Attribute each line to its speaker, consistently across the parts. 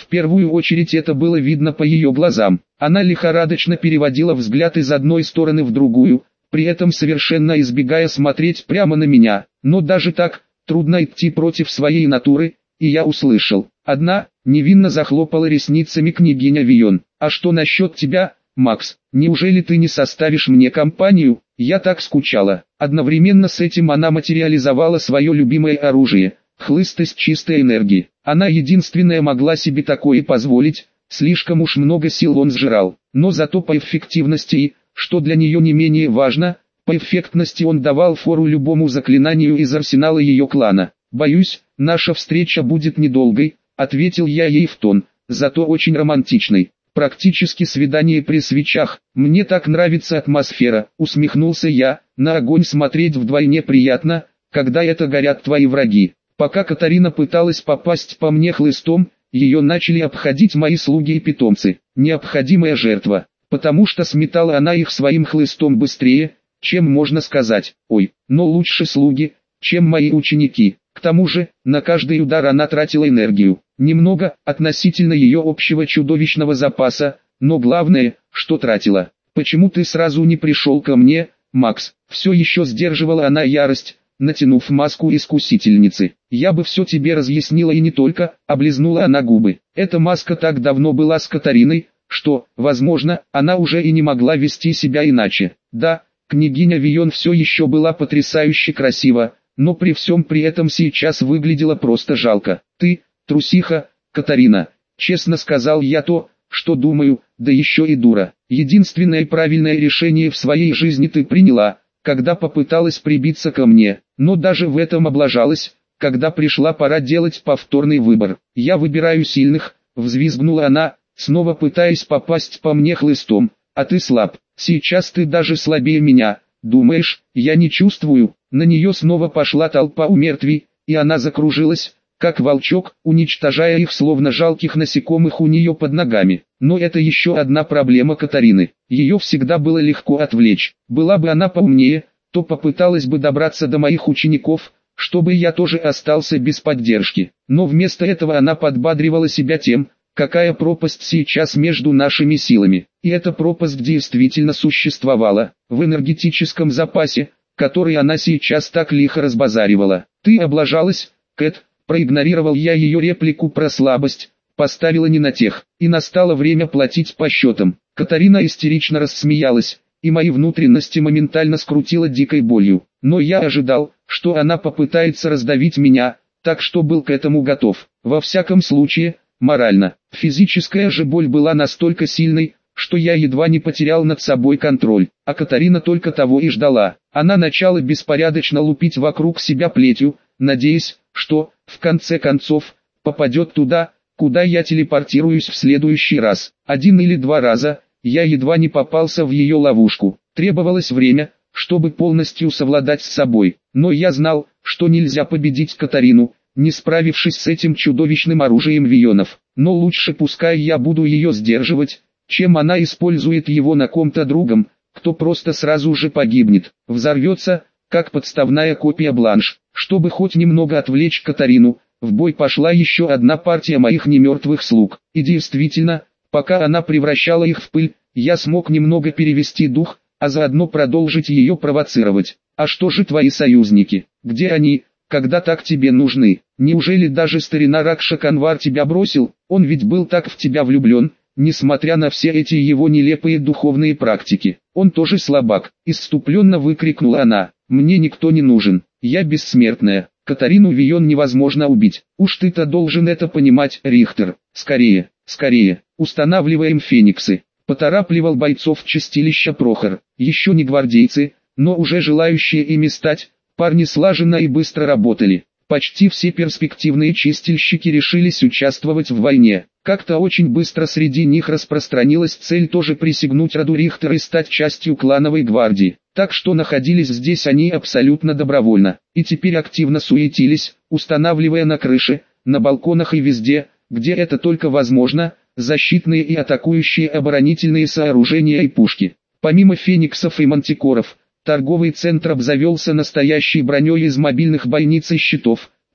Speaker 1: В первую очередь это было видно по ее глазам. Она лихорадочно переводила взгляд из одной стороны в другую, при этом совершенно избегая смотреть прямо на меня. Но даже так, трудно идти против своей натуры, и я услышал. Одна, невинно захлопала ресницами княгиня Вион. «А что насчет тебя, Макс? Неужели ты не составишь мне компанию? Я так скучала». Одновременно с этим она материализовала свое любимое оружие – хлыст из чистой энергии. Она единственная могла себе такое позволить, слишком уж много сил он сжирал. Но зато по эффективности и, что для нее не менее важно, по эффектности он давал фору любому заклинанию из арсенала ее клана. «Боюсь, наша встреча будет недолгой», — ответил я ей в тон, зато очень романтичной. «Практически свидание при свечах. Мне так нравится атмосфера», — усмехнулся я. «На огонь смотреть вдвойне приятно, когда это горят твои враги». Пока Катарина пыталась попасть по мне хлыстом, ее начали обходить мои слуги и питомцы. Необходимая жертва, потому что сметала она их своим хлыстом быстрее, чем можно сказать. Ой, но лучше слуги, чем мои ученики. К тому же, на каждый удар она тратила энергию. Немного, относительно ее общего чудовищного запаса, но главное, что тратила. «Почему ты сразу не пришел ко мне, Макс?» Все еще сдерживала она ярость, натянув маску искусительницы. «Я бы все тебе разъяснила и не только», — облизнула она губы. Эта маска так давно была с Катариной, что, возможно, она уже и не могла вести себя иначе. Да, княгиня Вион все еще была потрясающе красива, но при всем при этом сейчас выглядела просто жалко. «Ты, трусиха, Катарина», — честно сказал я то, что думаю, да еще и дура. «Единственное правильное решение в своей жизни ты приняла, когда попыталась прибиться ко мне, но даже в этом облажалась, когда пришла пора делать повторный выбор. Я выбираю сильных», — взвизгнула она, снова пытаясь попасть по мне хлыстом. «А ты слаб, сейчас ты даже слабее меня, думаешь, я не чувствую?» На нее снова пошла толпа умертвий, и она закружилась, как волчок, уничтожая их словно жалких насекомых у нее под ногами. Но это еще одна проблема Катарины. Ее всегда было легко отвлечь. Была бы она поумнее, то попыталась бы добраться до моих учеников, чтобы я тоже остался без поддержки. Но вместо этого она подбадривала себя тем, какая пропасть сейчас между нашими силами. И эта пропасть действительно существовала, в энергетическом запасе, который она сейчас так лихо разбазаривала. «Ты облажалась, Кэт», — проигнорировал я ее реплику про слабость, поставила не на тех, и настало время платить по счетам. Катарина истерично рассмеялась, и мои внутренности моментально скрутило дикой болью. Но я ожидал, что она попытается раздавить меня, так что был к этому готов. Во всяком случае, морально. Физическая же боль была настолько сильной, что я едва не потерял над собой контроль, а Катарина только того и ждала. Она начала беспорядочно лупить вокруг себя плетью, надеясь, что, в конце концов, попадет туда, куда я телепортируюсь в следующий раз. 1 или 2 раза, я едва не попался в ее ловушку. Требовалось время, чтобы полностью совладать с собой, но я знал, что нельзя победить Катарину, не справившись с этим чудовищным оружием Вионов. Но лучше пускай я буду ее сдерживать, чем она использует его на ком-то другом, кто просто сразу же погибнет, взорвется, как подставная копия Бланш. Чтобы хоть немного отвлечь Катарину, в бой пошла еще одна партия моих немертвых слуг. И действительно, пока она превращала их в пыль, я смог немного перевести дух, а заодно продолжить ее провоцировать. «А что же твои союзники? Где они, когда так тебе нужны? Неужели даже старина Ракша Канвар тебя бросил? Он ведь был так в тебя влюблен». Несмотря на все эти его нелепые духовные практики, он тоже слабак, исступленно выкрикнула она. «Мне никто не нужен, я бессмертная, Катарину Вион невозможно убить. Уж ты-то должен это понимать, Рихтер. Скорее, скорее, устанавливаем фениксы», поторапливал бойцов чистилища Прохор. Еще не гвардейцы, но уже желающие ими стать, парни слаженно и быстро работали. Почти все перспективные чистильщики решились участвовать в войне. Как-то очень быстро среди них распространилась цель тоже присягнуть роду Рихтер и стать частью клановой гвардии. Так что находились здесь они абсолютно добровольно. И теперь активно суетились, устанавливая на крыше, на балконах и везде, где это только возможно, защитные и атакующие оборонительные сооружения и пушки. Помимо фениксов и мантикоров, торговый центр обзавелся настоящей броней из мобильных бойниц и щитов,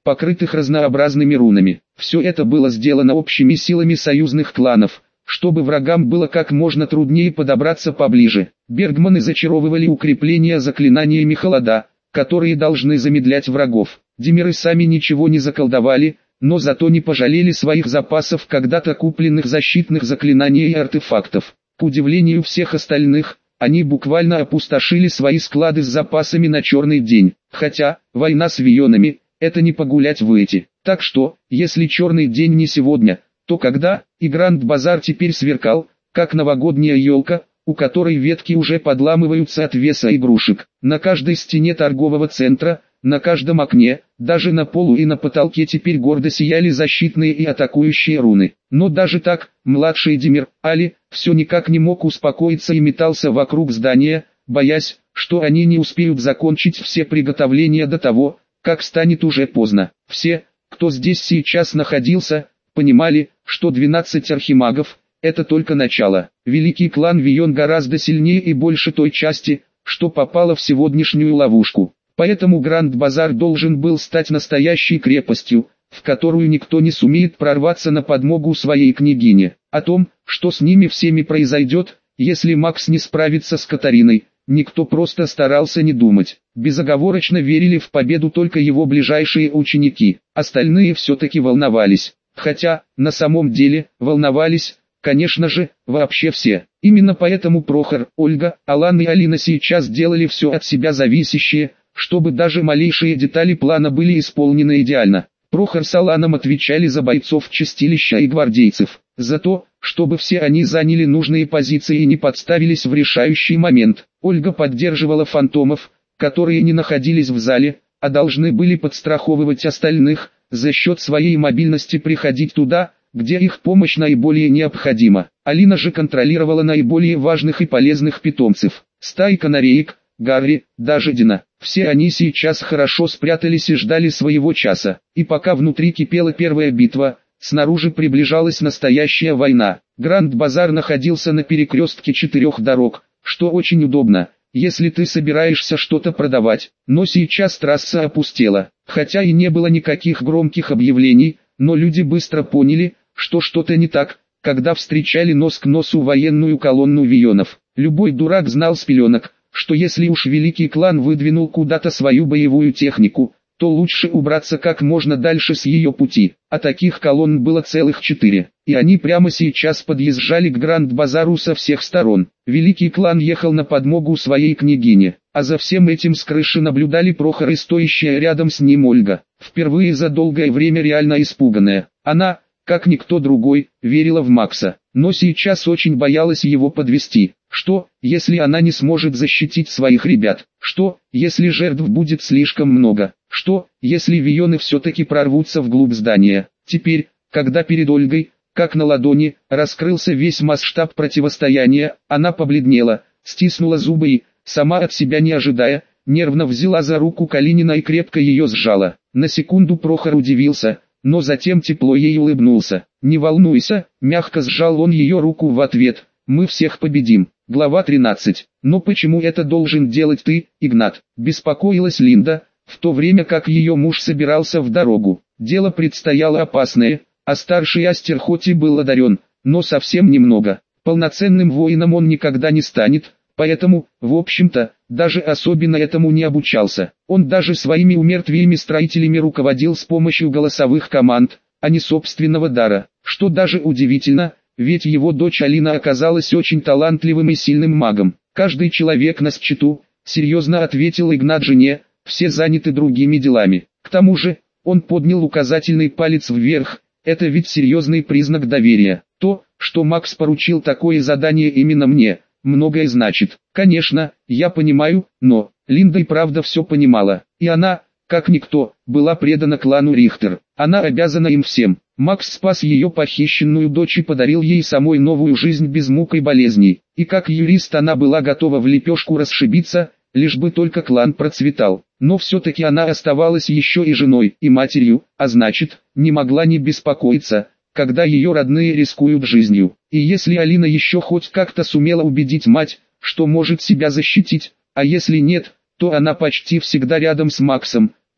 Speaker 1: покрытых разнообразными рунами. Все это было сделано общими силами союзных кланов, чтобы врагам было как можно труднее подобраться поближе. Бергманы зачаровывали укрепления заклинаниями холода, которые должны замедлять врагов. Демиры сами ничего не заколдовали, но зато не пожалели своих запасов когда-то купленных защитных заклинаний и артефактов. К удивлению всех остальных, они буквально опустошили свои склады с запасами на черный день. Хотя, война с вионами – это не погулять выйти. Так что, если черный день не сегодня, то когда? И Гранд-базар теперь сверкал, как новогодняя елка, у которой ветки уже подламываются от веса игрушек. На каждой стене торгового центра, на каждом окне, даже на полу и на потолке теперь гордо сияли защитные и атакующие руны. Но даже так, младший Демир, Али, все никак не мог успокоиться и метался вокруг здания, боясь, что они не успеют закончить все приготовления до того, как станет уже поздно. Все, кто здесь сейчас находился, понимали, что 12 архимагов – это только начало. Великий клан Вион гораздо сильнее и больше той части, что попала в сегодняшнюю ловушку. Поэтому Гранд-базар должен был стать настоящей крепостью, в которую никто не сумеет прорваться на подмогу своей княгине. О том, что с ними всеми произойдет, если Макс не справится с Катариной, никто просто старался не думать. Безоговорочно верили в победу только его ближайшие ученики. Остальные все-таки волновались. Хотя, на самом деле, волновались, конечно же, вообще все. Именно поэтому Прохор, Ольга, Алан и Алина сейчас делали все от себя зависящее, чтобы даже малейшие детали плана были исполнены идеально. Прохор с Аланом отвечали за бойцов чистилища и гвардейцев, за то, чтобы все они заняли нужные позиции и не подставились в решающий момент. Ольга поддерживала фантомов, которые не находились в зале, а должны были подстраховывать остальных, за счет своей мобильности приходить туда, где их помощь наиболее необходима. Алина же контролировала наиболее важных и полезных питомцев. Стаи канареек, Гарри, даже Дина. Все они сейчас хорошо спрятались и ждали своего часа. И пока внутри кипела первая битва, снаружи приближалась настоящая война. Гранд-базар находился на перекрестке 4 дорог, что очень удобно, если ты собираешься что-то продавать. Но сейчас трасса опустела. Хотя и не было никаких громких объявлений, но люди быстро поняли, что что-то не так, когда встречали нос к носу военную колонну вионов. Любой дурак знал с пеленок, что если уж великий клан выдвинул куда-то свою боевую технику, то лучше убраться как можно дальше с ее пути. А таких колонн было целых 4, и они прямо сейчас подъезжали к Гранд-базару со всех сторон. Великий клан ехал на подмогу своей княгине, а за всем этим с крыши наблюдали Прохор и стоящая рядом с ним Ольга. Впервые за долгое время реально испуганная. Она, как никто другой, верила в Макса, но сейчас очень боялась его подвести. Что, если она не сможет защитить своих ребят? Что, если жертв будет слишком много? Что, если вионы все-таки прорвутся вглубь здания? Теперь, когда перед Ольгой, как на ладони, раскрылся весь масштаб противостояния, она побледнела, стиснула зубы и, сама от себя не ожидая, нервно взяла за руку Калинина и крепко ее сжала. На секунду Прохор удивился, но затем тепло ей улыбнулся. «Не волнуйся», мягко сжал он ее руку в ответ, «мы всех победим». Глава 13. «Но почему это должен делать ты, Игнат?» Беспокоилась Линда, в то время как ее муж собирался в дорогу. Дело предстояло опасное, а старший Астер хоть и был одарен, но совсем немного. Полноценным воином он никогда не станет, поэтому, в общем-то, даже особенно этому не обучался. Он даже своими умертвиями строителями руководил с помощью голосовых команд, а не собственного дара. Что даже удивительно, ведь его дочь Алина оказалась очень талантливым и сильным магом. «Каждый человек на счету», серьезно ответил Игнат жене, «все заняты другими делами». К тому же, он поднял указательный палец вверх, это ведь серьезный признак доверия. То, что Макс поручил такое задание именно мне, многое значит. Конечно, я понимаю, но Линда и правда все понимала, и она, как никто, была предана клану Рихтер. Она обязана им всем. Макс спас ее похищенную дочь и подарил ей самой новую жизнь без мук и болезней. И как юрист она была готова в лепешку расшибиться, лишь бы только клан процветал. Но все-таки она оставалась еще и женой, и матерью, а значит, не могла не беспокоиться, когда ее родные рискуют жизнью. И если Алина еще хоть как-то сумела убедить мать, что может себя защитить, а если нет, то она почти всегда рядом с Максом,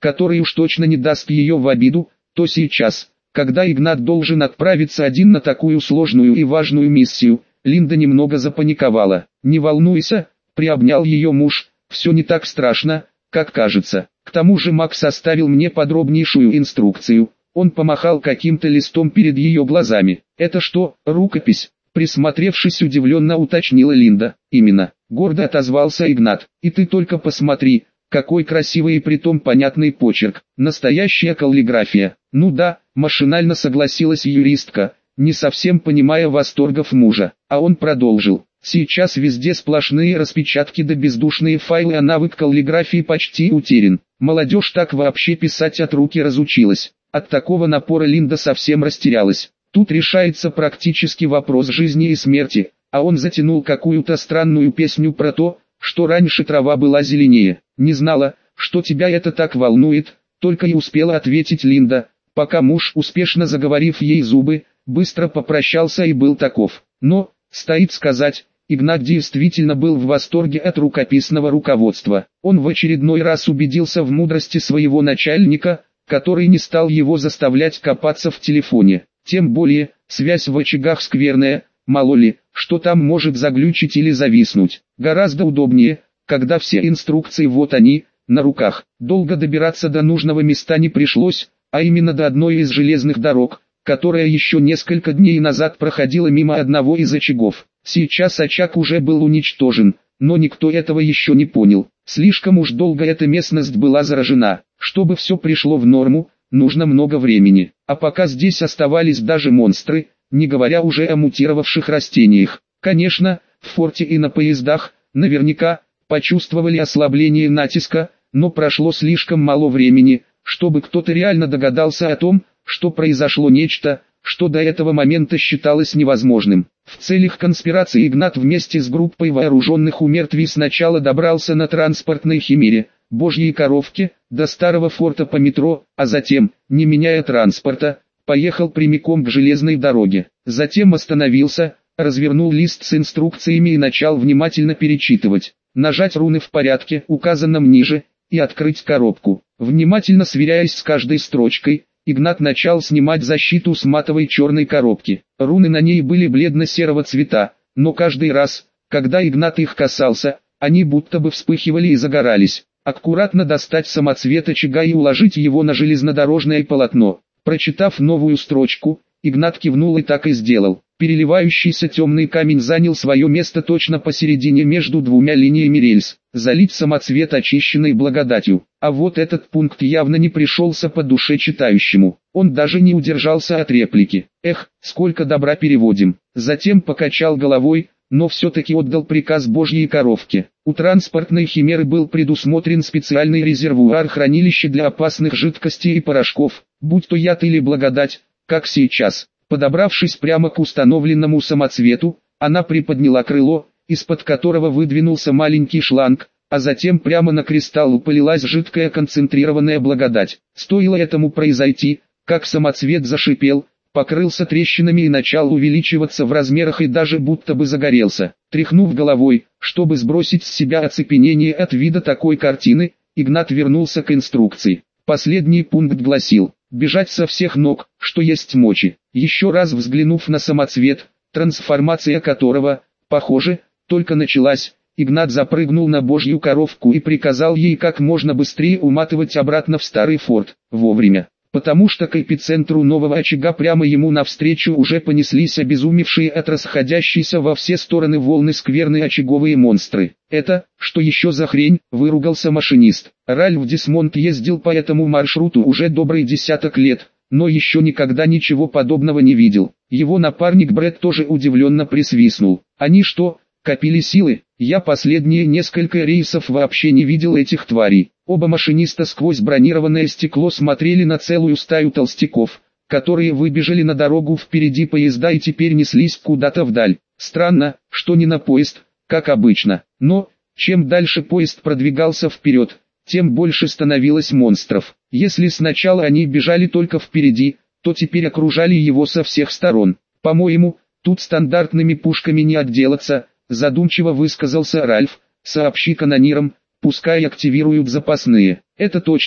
Speaker 1: который уж точно не даст ее в обиду, то сейчас, когда Игнат должен отправиться один на такую сложную и важную миссию, Линда немного запаниковала. «Не волнуйся», — приобнял ее муж, — «все не так страшно, как кажется. К тому же Макс оставил мне подробнейшую инструкцию». Он помахал каким-то листом перед ее глазами. «Это что, рукопись?» Присмотревшись, удивленно уточнила Линда. «Именно», — гордо отозвался Игнат. «И ты только посмотри, какой красивый и притом понятный почерк. Настоящая каллиграфия». «Ну да», — машинально согласилась юристка, не совсем понимая восторгов мужа. А он продолжил. «Сейчас везде сплошные распечатки да бездушные файлы, а навык каллиграфии почти утерян. Молодежь так вообще писать от руки разучилась». От такого напора Линда совсем растерялась. Тут решается практически вопрос жизни и смерти, а он затянул какую-то странную песню про то, что раньше трава была зеленее. «Не знала, что тебя это так волнует», только и успела ответить Линда, пока муж, успешно заговорив ей зубы, быстро попрощался и был таков. Но, стоит сказать, Игнат действительно был в восторге от рукописного руководства. Он в очередной раз убедился в мудрости своего начальника, который не стал его заставлять копаться в телефоне. Тем более, связь в очагах скверная, мало ли, что там может заглючить или зависнуть. Гораздо удобнее, когда все инструкции вот они, на руках. Долго добираться до нужного места не пришлось, а именно до одной из железных дорог, которая еще несколько дней назад проходила мимо одного из очагов. Сейчас очаг уже был уничтожен, но никто этого еще не понял. Слишком уж долго эта местность была заражена. Чтобы все пришло в норму, нужно много времени. А пока здесь оставались даже монстры, не говоря уже о мутировавших растениях. Конечно, в форте и на поездах, наверняка, почувствовали ослабление натиска, но прошло слишком мало времени, чтобы кто-то реально догадался о том, что произошло нечто, что до этого момента считалось невозможным. В целях конспирации Игнат вместе с группой вооруженных умертвий сначала добрался на транспортной химере, Божьей коровке, до старого форта по метро, а затем, не меняя транспорта, поехал прямиком к железной дороге. Затем остановился, развернул лист с инструкциями и начал внимательно перечитывать. Нажать руны в порядке, указанном ниже, и открыть коробку. Внимательно сверяясь с каждой строчкой, Игнат начал снимать защиту с матовой черной коробки. Руны на ней были бледно-серого цвета, но каждый раз, когда Игнат их касался, они будто бы вспыхивали и загорались. Аккуратно достать самоцвет очага и уложить его на железнодорожное полотно. Прочитав новую строчку, Игнат кивнул и так и сделал. Переливающийся темный камень занял свое место точно посередине между двумя линиями рельс. Залить самоцвет очищенной благодатью. А вот этот пункт явно не пришелся по душе читающему. Он даже не удержался от реплики. «Эх, сколько добра переводим». Затем покачал головой, но все-таки отдал приказ Божьей коровке. У транспортной химеры был предусмотрен специальный резервуар хранилища для опасных жидкостей и порошков, будь то яд или благодать, как сейчас. Подобравшись прямо к установленному самоцвету, она приподняла крыло, из-под которого выдвинулся маленький шланг, а затем прямо на кристалл полилась жидкая концентрированная благодать. Стоило этому произойти, как самоцвет зашипел, покрылся трещинами и начал увеличиваться в размерах и даже будто бы загорелся. Тряхнув головой, чтобы сбросить с себя оцепенение от вида такой картины, Игнат вернулся к инструкции. Последний пункт гласил: бежать со всех ног, что есть мочи. Еще раз взглянув на самоцвет, трансформация которого, похоже, только началась, Игнат запрыгнул на Божью коровку и приказал ей как можно быстрее уматывать обратно в старый форт. Вовремя. Потому что к эпицентру нового очага прямо ему навстречу уже понеслись обезумевшие от расходящейся во все стороны волны скверные очаговые монстры. «Это, что еще за хрень?» – выругался машинист. Ральф Десмонд ездил по этому маршруту уже добрый десяток лет, но еще никогда ничего подобного не видел. Его напарник Брэд тоже удивленно присвистнул. «Они что, копили силы? Я последние несколько рейсов вообще не видел этих тварей». Оба машиниста сквозь бронированное стекло смотрели на целую стаю толстяков, которые выбежали на дорогу впереди поезда и теперь неслись куда-то вдаль. Странно, что не на поезд, как обычно. Но, чем дальше поезд продвигался вперед, тем больше становилось монстров. Если сначала они бежали только впереди, то теперь окружали его со всех сторон. «По-моему, тут стандартными пушками не отделаться», задумчиво высказался Ральф. «Сообщи канонирам, пускай активируют запасные». «Это точно»,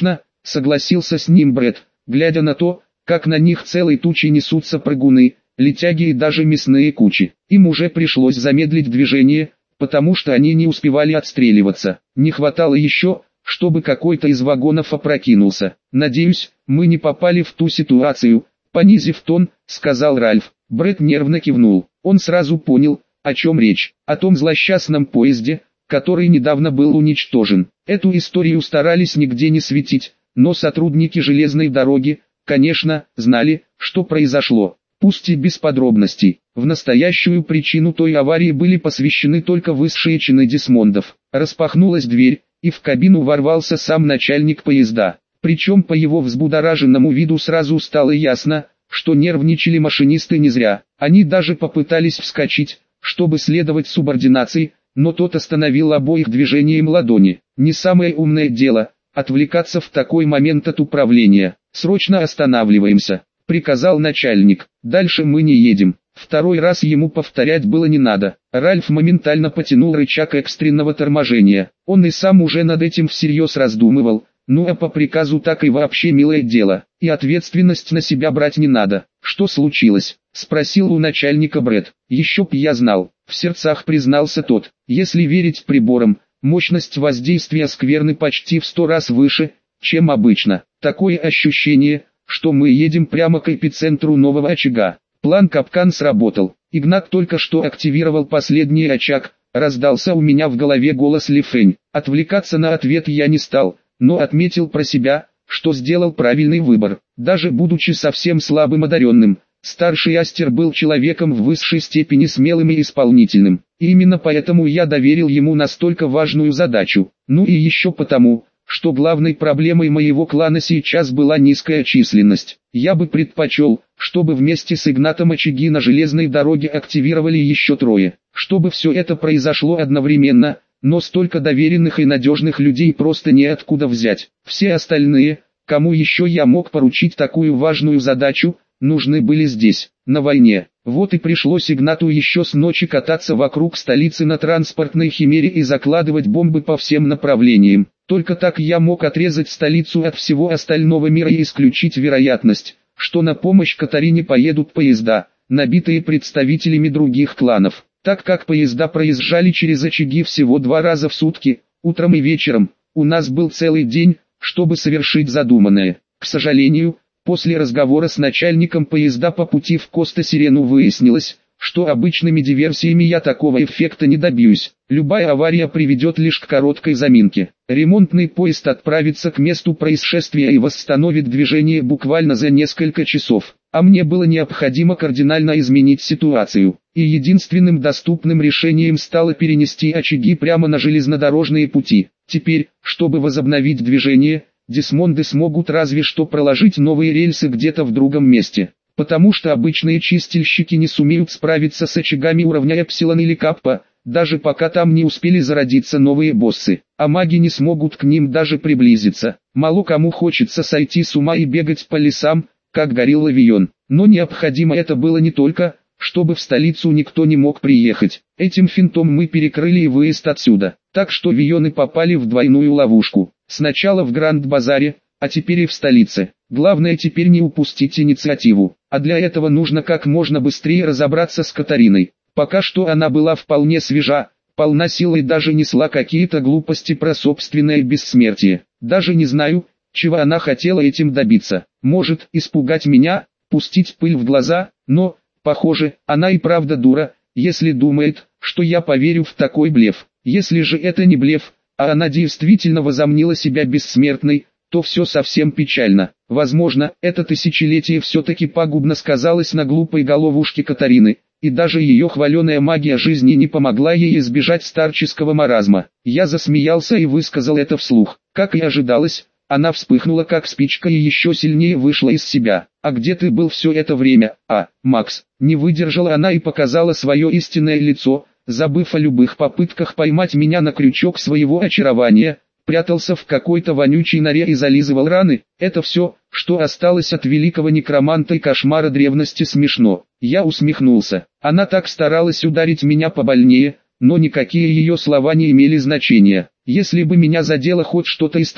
Speaker 1: согласился с ним Брэд, глядя на то, как на них целой тучей несутся прыгуны, летяги и даже мясные кучи. Им уже пришлось замедлить движение, потому что они не успевали отстреливаться. Не хватало еще, чтобы какой-то из вагонов опрокинулся. «Надеюсь, мы не попали в ту ситуацию», — понизив тон, сказал Ральф. Брэд нервно кивнул. Он сразу понял, о чем речь. О том злосчастном поезде, который недавно был уничтожен. Эту историю старались нигде не светить, но сотрудники железной дороги, конечно, знали, что произошло. Пусть и без подробностей. В настоящую причину той аварии были посвящены только высшие чины Десмондов. Распахнулась дверь, и в кабину ворвался сам начальник поезда. Причем по его взбудораженному виду сразу стало ясно, что нервничали машинисты не зря. Они даже попытались вскочить, чтобы следовать субординации, но тот остановил обоих движением ладони. Не самое умное дело — отвлекаться в такой момент от управления. «Срочно останавливаемся», — приказал начальник. «Дальше мы не едем». Второй раз ему повторять было не надо. Ральф моментально потянул рычаг экстренного торможения. Он и сам уже над этим всерьез раздумывал. Ну а по приказу так и вообще милое дело. И ответственность на себя брать не надо. «Что случилось?» — спросил у начальника Брэд. «Еще б я знал», — в сердцах признался тот. «Если верить приборам, мощность воздействия скверны почти в 100 раз выше, чем обычно. Такое ощущение, что мы едем прямо к эпицентру нового очага». План капкан сработал. Игнат только что активировал последний очаг. Раздался у меня в голове голос Ли Фэнь. Отвлекаться на ответ я не стал, но отметил про себя, что сделал правильный выбор. Даже будучи совсем слабым одаренным, старший Астер был человеком в высшей степени смелым и исполнительным. И именно поэтому я доверил ему настолько важную задачу. Ну и еще потому, что главной проблемой моего клана сейчас была низкая численность. Я бы предпочел, чтобы вместе с Игнатом очаги на железной дороге активировали еще 3. Чтобы все это произошло одновременно, но столько доверенных и надежных людей просто неоткуда взять. Все остальные, кому еще я мог поручить такую важную задачу, нужны были здесь, на войне. Вот и пришлось Игнату еще с ночи кататься вокруг столицы на транспортной химере и закладывать бомбы по всем направлениям. Только так я мог отрезать столицу от всего остального мира и исключить вероятность, что на помощь Катарине поедут поезда, набитые представителями других кланов. Так как поезда проезжали через очаги всего 2 раза в сутки, утром и вечером, у нас был целый день, чтобы совершить задуманное. К сожалению, после разговора с начальником поезда по пути в Коста-Сирену выяснилось, что обычными диверсиями я такого эффекта не добьюсь. Любая авария приведет лишь к короткой заминке. Ремонтный поезд отправится к месту происшествия и восстановит движение буквально за несколько часов. А мне было необходимо кардинально изменить ситуацию. И единственным доступным решением стало перенести очаги прямо на железнодорожные пути. Теперь, чтобы возобновить движение, Десмонды смогут разве что проложить новые рельсы где-то в другом месте. Потому что обычные чистильщики не сумеют справиться с очагами уровня Эпсилон или Каппа, даже пока там не успели зародиться новые боссы. А маги не смогут к ним даже приблизиться. Мало кому хочется сойти с ума и бегать по лесам, как горилла Вион. Но необходимо это было не только, чтобы в столицу никто не мог приехать. Этим финтом мы перекрыли и выезд отсюда. Так что Вионы попали в двойную ловушку. Сначала в Гранд-базаре, а теперь и в столице. Главное теперь не упустить инициативу. А для этого нужно как можно быстрее разобраться с Катариной. Пока что она была вполне свежа, полна силы и даже несла какие-то глупости про собственное бессмертие. Даже не знаю, чего она хотела этим добиться. Может, испугать меня, пустить пыль в глаза, но, похоже, она и правда дура, если думает, что я поверю в такой блеф. Если же это не блеф, а она действительно возомнила себя бессмертной, то все совсем печально. Возможно, это тысячелетие все-таки пагубно сказалось на глупой головушке Катарины, и даже ее хваленая магия жизни не помогла ей избежать старческого маразма. Я засмеялся и высказал это вслух. Как и ожидалось, она вспыхнула как спичка и еще сильнее вышла из себя. «А где ты был все это время, Макс?» Не выдержала она и показала свое истинное лицо, забыв о любых попытках поймать меня на крючок своего очарования. Прятался в какой-то вонючей норе и зализывал раны. Это все, что осталось от великого некроманта и кошмара древности. Смешно. Я усмехнулся. Она так старалась ударить меня побольнее, но никакие ее слова не имели значения. Если бы меня задело хоть что-то из того,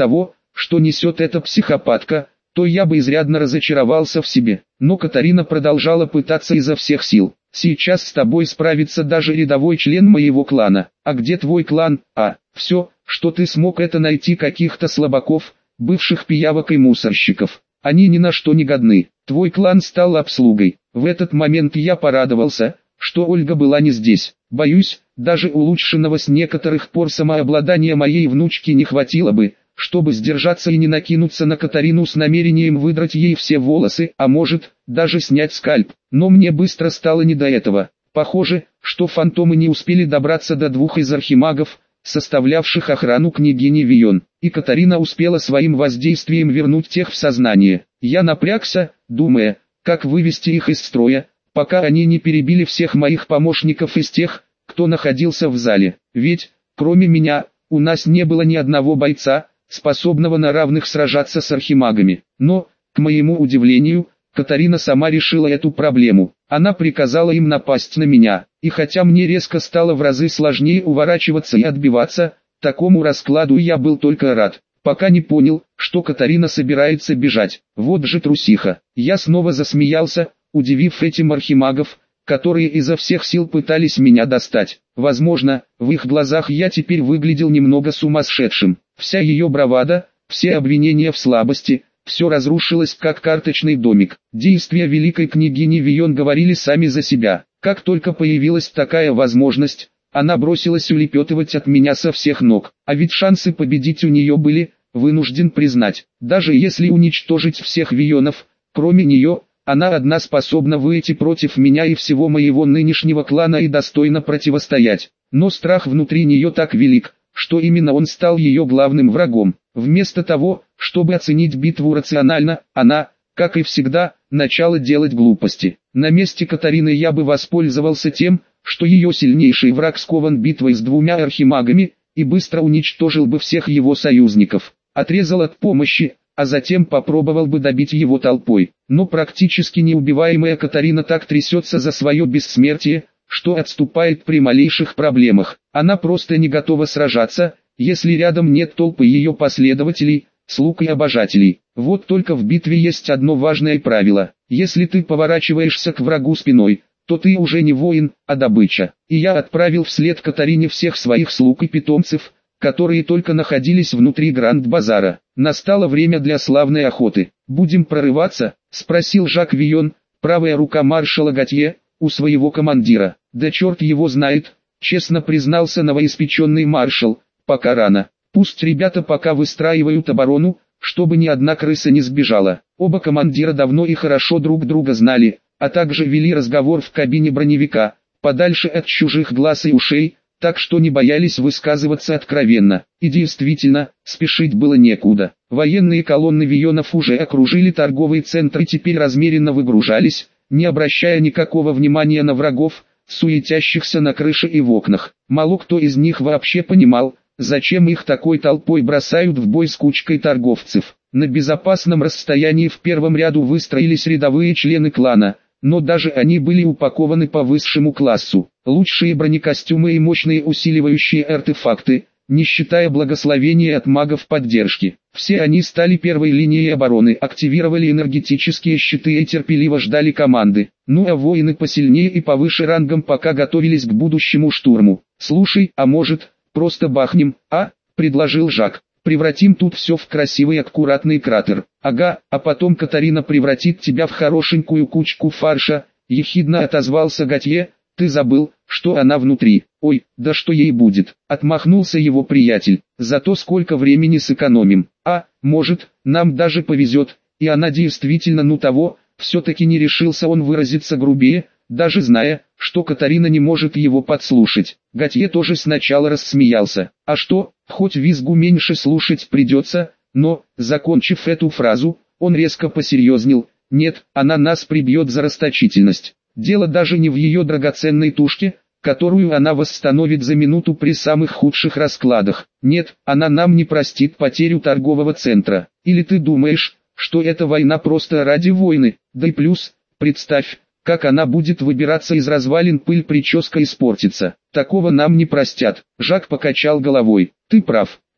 Speaker 1: что несет эта психопатка, то я бы изрядно разочаровался в себе. Но Катарина продолжала пытаться изо всех сил. Сейчас с тобой справится даже рядовой член моего клана. А где твой клан? Все, что ты смог, это найти каких-то слабаков, бывших пиявок и мусорщиков. Они ни на что не годны. Твой клан стал обслугой. В этот момент я порадовался, что Ольга была не здесь. Боюсь, даже улучшенного с некоторых пор самообладания моей внучки не хватило бы, чтобы сдержаться и не накинуться на Катарину с намерением выдрать ей все волосы, а может, даже снять скальп. Но мне быстро стало не до этого. Похоже, что фантомы не успели добраться до двух из архимагов, составлявших охрану княгини Вион, и Катарина успела своим воздействием вернуть тех в сознание. Я напрягся, думая, как вывести их из строя, пока они не перебили всех моих помощников из тех, кто находился в зале. Ведь, кроме меня, у нас не было ни одного бойца, способного на равных сражаться с архимагами. Но, к моему удивлению, Катарина сама решила эту проблему. Она приказала им напасть на меня, и хотя мне резко стало в разы сложнее уворачиваться и отбиваться, такому раскладу я был только рад, пока не понял, что Катарина собирается бежать. Вот же трусиха. Я снова засмеялся, удивив этим архимагов, которые изо всех сил пытались меня достать. Возможно, в их глазах я теперь выглядел немного сумасшедшим. Вся ее бравада, все обвинения в слабости, все разрушилось как карточный домик. Действия великой княгини Вион говорили сами за себя. Как только появилась такая возможность, она бросилась улепетывать от меня со всех ног. А ведь шансы победить у нее были, вынужден признать. Даже если уничтожить всех Вионов, кроме нее, она одна способна выйти против меня и всего моего нынешнего клана и достойно противостоять. Но страх внутри нее так велик, что именно он стал ее главным врагом. Вместо того, чтобы оценить битву рационально, она, как и всегда, начала делать глупости. На месте Катарины я бы воспользовался тем, что ее сильнейший враг скован битвой с двумя архимагами, и быстро уничтожил бы всех его союзников. Отрезал от помощи, а затем попробовал бы добить его толпой. Но практически неубиваемая Катарина так трясется за свое бессмертие, что отступает при малейших проблемах. Она просто не готова сражаться, если рядом нет толпы ее последователей, слуг и обожателей. Вот только в битве есть одно важное правило. Если ты поворачиваешься к врагу спиной, то ты уже не воин, а добыча. И я отправил вслед Катарине всех своих слуг и питомцев, которые только находились внутри Гранд-базара. Настало время для славной охоты. «Будем прорываться?» — спросил Жак Вион, правая рука маршала Готье, у своего командира. «Да черт его знает», — честно признался новоиспеченный маршал, — «пока рано. Пусть ребята пока выстраивают оборону, чтобы ни одна крыса не сбежала». Оба командира давно и хорошо друг друга знали, а также вели разговор в кабине броневика, подальше от чужих глаз и ушей, так что не боялись высказываться откровенно. И действительно, спешить было некуда. Военные колонны Вионов уже окружили торговый центр и теперь размеренно выгружались, не обращая никакого внимания на врагов, суетящихся на крыше и в окнах. Мало кто из них вообще понимал, зачем их такой толпой бросают в бой с кучкой торговцев. На безопасном расстоянии в первом ряду выстроились рядовые члены клана, но даже они были упакованы по высшему классу. Лучшие бронекостюмы и мощные усиливающие артефакты, не считая благословения от магов поддержки. Все они стали первой линией обороны, активировали энергетические щиты и терпеливо ждали команды. Ну а воины посильнее и повыше рангом пока готовились к будущему штурму. «Слушай, а может, просто бахнем, а?» — предложил Жак. «Превратим тут все в красивый аккуратный кратер. Ага, а потом Катарина превратит тебя в хорошенькую кучку фарша», — ехидно отозвался Готье. «Ты забыл, что она внутри?» «Ой, да что ей будет?» — отмахнулся его приятель. «Зато сколько времени сэкономим. А, может, нам даже повезет, и она действительно того». Все-таки не решился он выразиться грубее, даже зная, что Катарина не может его подслушать. Готье тоже сначала рассмеялся. А что, хоть визгу меньше слушать придется, но, закончив эту фразу, он резко посерьезнел. «Нет, она нас прибьет за расточительность. Дело даже не в ее драгоценной тушке, которую она восстановит за минуту при самых худших раскладах. Нет, она нам не простит потерю торгового центра. Или ты думаешь, что эта война просто ради войны? Да и плюс, представь, как она будет выбираться из развалин, пыль, прическа испортится. Такого нам не простят». Жак покачал головой. «Ты прав.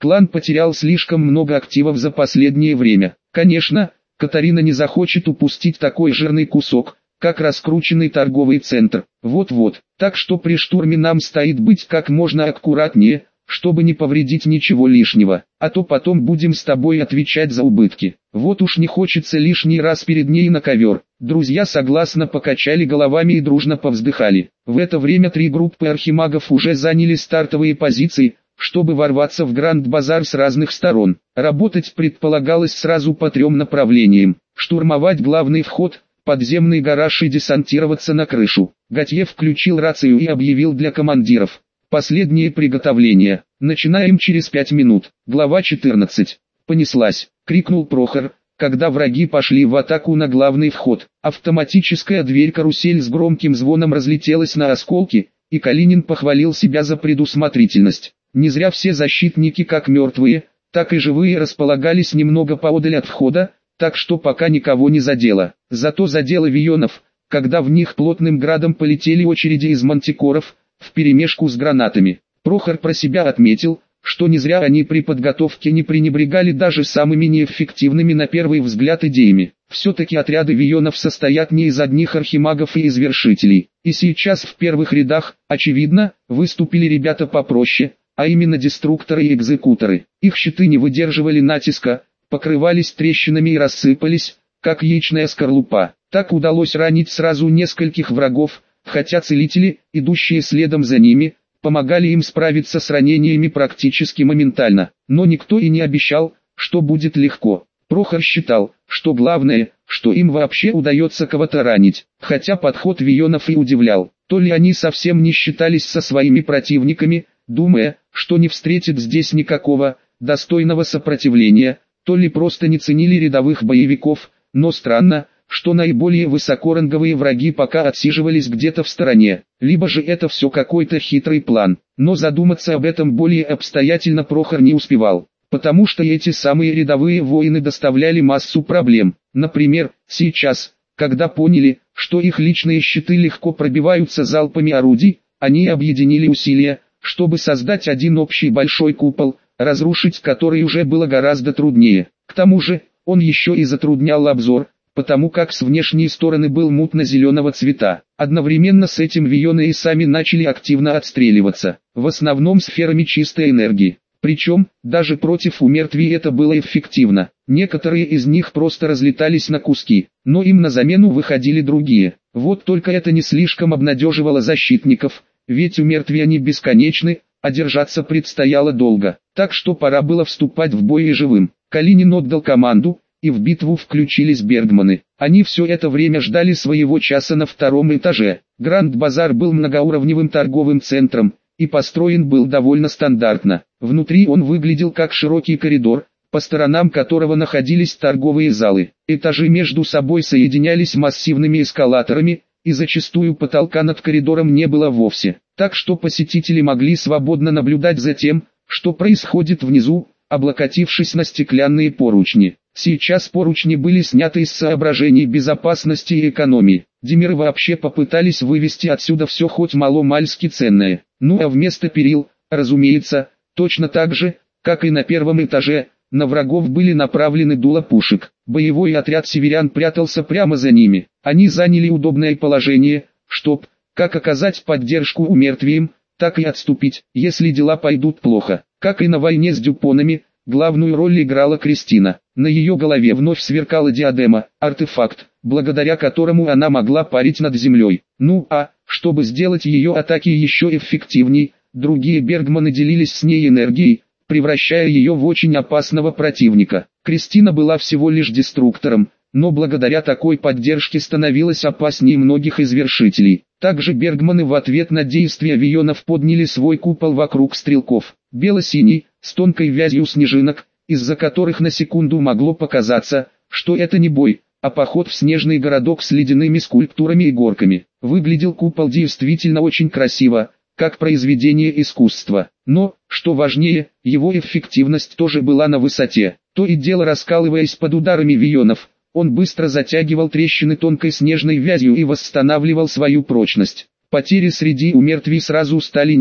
Speaker 1: Клан потерял слишком много активов за последнее время. Конечно, Катарина не захочет упустить такой жирный кусок, как раскрученный торговый центр. Вот-вот, так что при штурме нам стоит быть как можно аккуратнее, чтобы не повредить ничего лишнего, а то потом будем с тобой отвечать за убытки. Вот уж не хочется лишний раз перед ней на ковер. Друзья согласно покачали головами и дружно повздыхали. В это время 3 группы архимагов уже заняли стартовые позиции, чтобы ворваться в Гранд-базар с разных сторон. Работать предполагалось сразу по 3 направлениям. Штурмовать главный вход, подземный гараж и десантироваться на крышу. Готье включил рацию и объявил для командиров: последние приготовления. Начинаем через 5 минут. Глава 14. Понеслась, крикнул Прохор, когда враги пошли в атаку на главный вход. Автоматическая дверь-карусель с громким звоном разлетелась на осколки, и Калинин похвалил себя за предусмотрительность. Не зря все защитники как мертвые, так и живые располагались немного поодаль от входа, так что пока никого не задело. Зато задело вийонов, когда в них плотным градом полетели очереди из мантикоров, вперемешку с гранатами. Прохор про себя отметил, что не зря они при подготовке не пренебрегали даже самыми неэффективными на первый взгляд идеями. Все-таки отряды вийонов состоят не из одних архимагов и извершителей. И сейчас в первых рядах, очевидно, выступили ребята попроще, а именно деструкторы и экзекуторы. Их щиты не выдерживали натиска, покрывались трещинами и рассыпались, как яичная скорлупа. Так удалось ранить сразу нескольких врагов, хотя целители, идущие следом за ними, помогали им справиться с ранениями практически моментально. Но никто и не обещал, что будет легко. Прохор считал, что главное, что им вообще удается кого-то ранить. Хотя подход вийонов и удивлял. То ли они совсем не считались со своими противниками, думая, что не встретят здесь никакого достойного сопротивления, то ли просто не ценили рядовых боевиков, но странно, что наиболее высокоранговые враги пока отсиживались где-то в стороне, либо же это все какой-то хитрый план. Но задуматься об этом более обстоятельно Прохор не успевал, потому что эти самые рядовые воины доставляли массу проблем. Например, сейчас, когда поняли, что их личные щиты легко пробиваются залпами орудий, они объединили усилия, чтобы создать один общий большой купол, разрушить который уже было гораздо труднее. К тому же, он еще и затруднял обзор, потому как с внешней стороны был мутно-зеленого цвета. Одновременно с этим вийоны и сами начали активно отстреливаться, в основном сферами чистой энергии. Причем, даже против умертвий это было эффективно. Некоторые из них просто разлетались на куски, но им на замену выходили другие. Вот только это не слишком обнадеживало защитников, ведь умертвия не бесконечны, а держаться предстояло долго. Так что пора было вступать в бой и живым. Калинин отдал команду, и в битву включились бергманы. Они все это время ждали своего часа на 2-м этаже. Гранд-базар был многоуровневым торговым центром, и построен был довольно стандартно. Внутри он выглядел как широкий коридор, по сторонам которого находились торговые залы. Этажи между собой соединялись массивными эскалаторами, и зачастую потолка над коридором не было вовсе. Так что посетители могли свободно наблюдать за тем, что происходит внизу, облокотившись на стеклянные поручни. Сейчас поручни были сняты из соображений безопасности и экономии. Демиры вообще попытались вывести отсюда все хоть мало-мальски ценное. Ну а вместо перил, разумеется, точно так же, как и на 1-м этаже, на врагов были направлены дула пушек. Боевой отряд северян прятался прямо за ними. Они заняли удобное положение, чтоб, как оказать поддержку умертвиям, так и отступить, если дела пойдут плохо. Как и на войне с дюпонами, главную роль играла Кристина. На ее голове вновь сверкала диадема, артефакт, благодаря которому она могла парить над землей. Ну а, чтобы сделать ее атаки еще эффективней, другие бергманы делились с ней энергией, превращая ее в очень опасного противника. Кристина была всего лишь деструктором, но благодаря такой поддержке становилась опаснее многих извершителей. Также бергманы в ответ на действия вийонов подняли свой купол вокруг стрелков, бело-синий, с тонкой вязью снежинок, из-за которых на секунду могло показаться, что это не бой, а поход в снежный городок с ледяными скульптурами и горками. Выглядел купол действительно очень красиво, как произведение искусства. Но, что важнее, его эффективность тоже была на высоте. То и дело раскалываясь под ударами вийонов, он быстро затягивал трещины тонкой снежной вязью и восстанавливал свою прочность. Потери среди умертвий сразу стали ниже.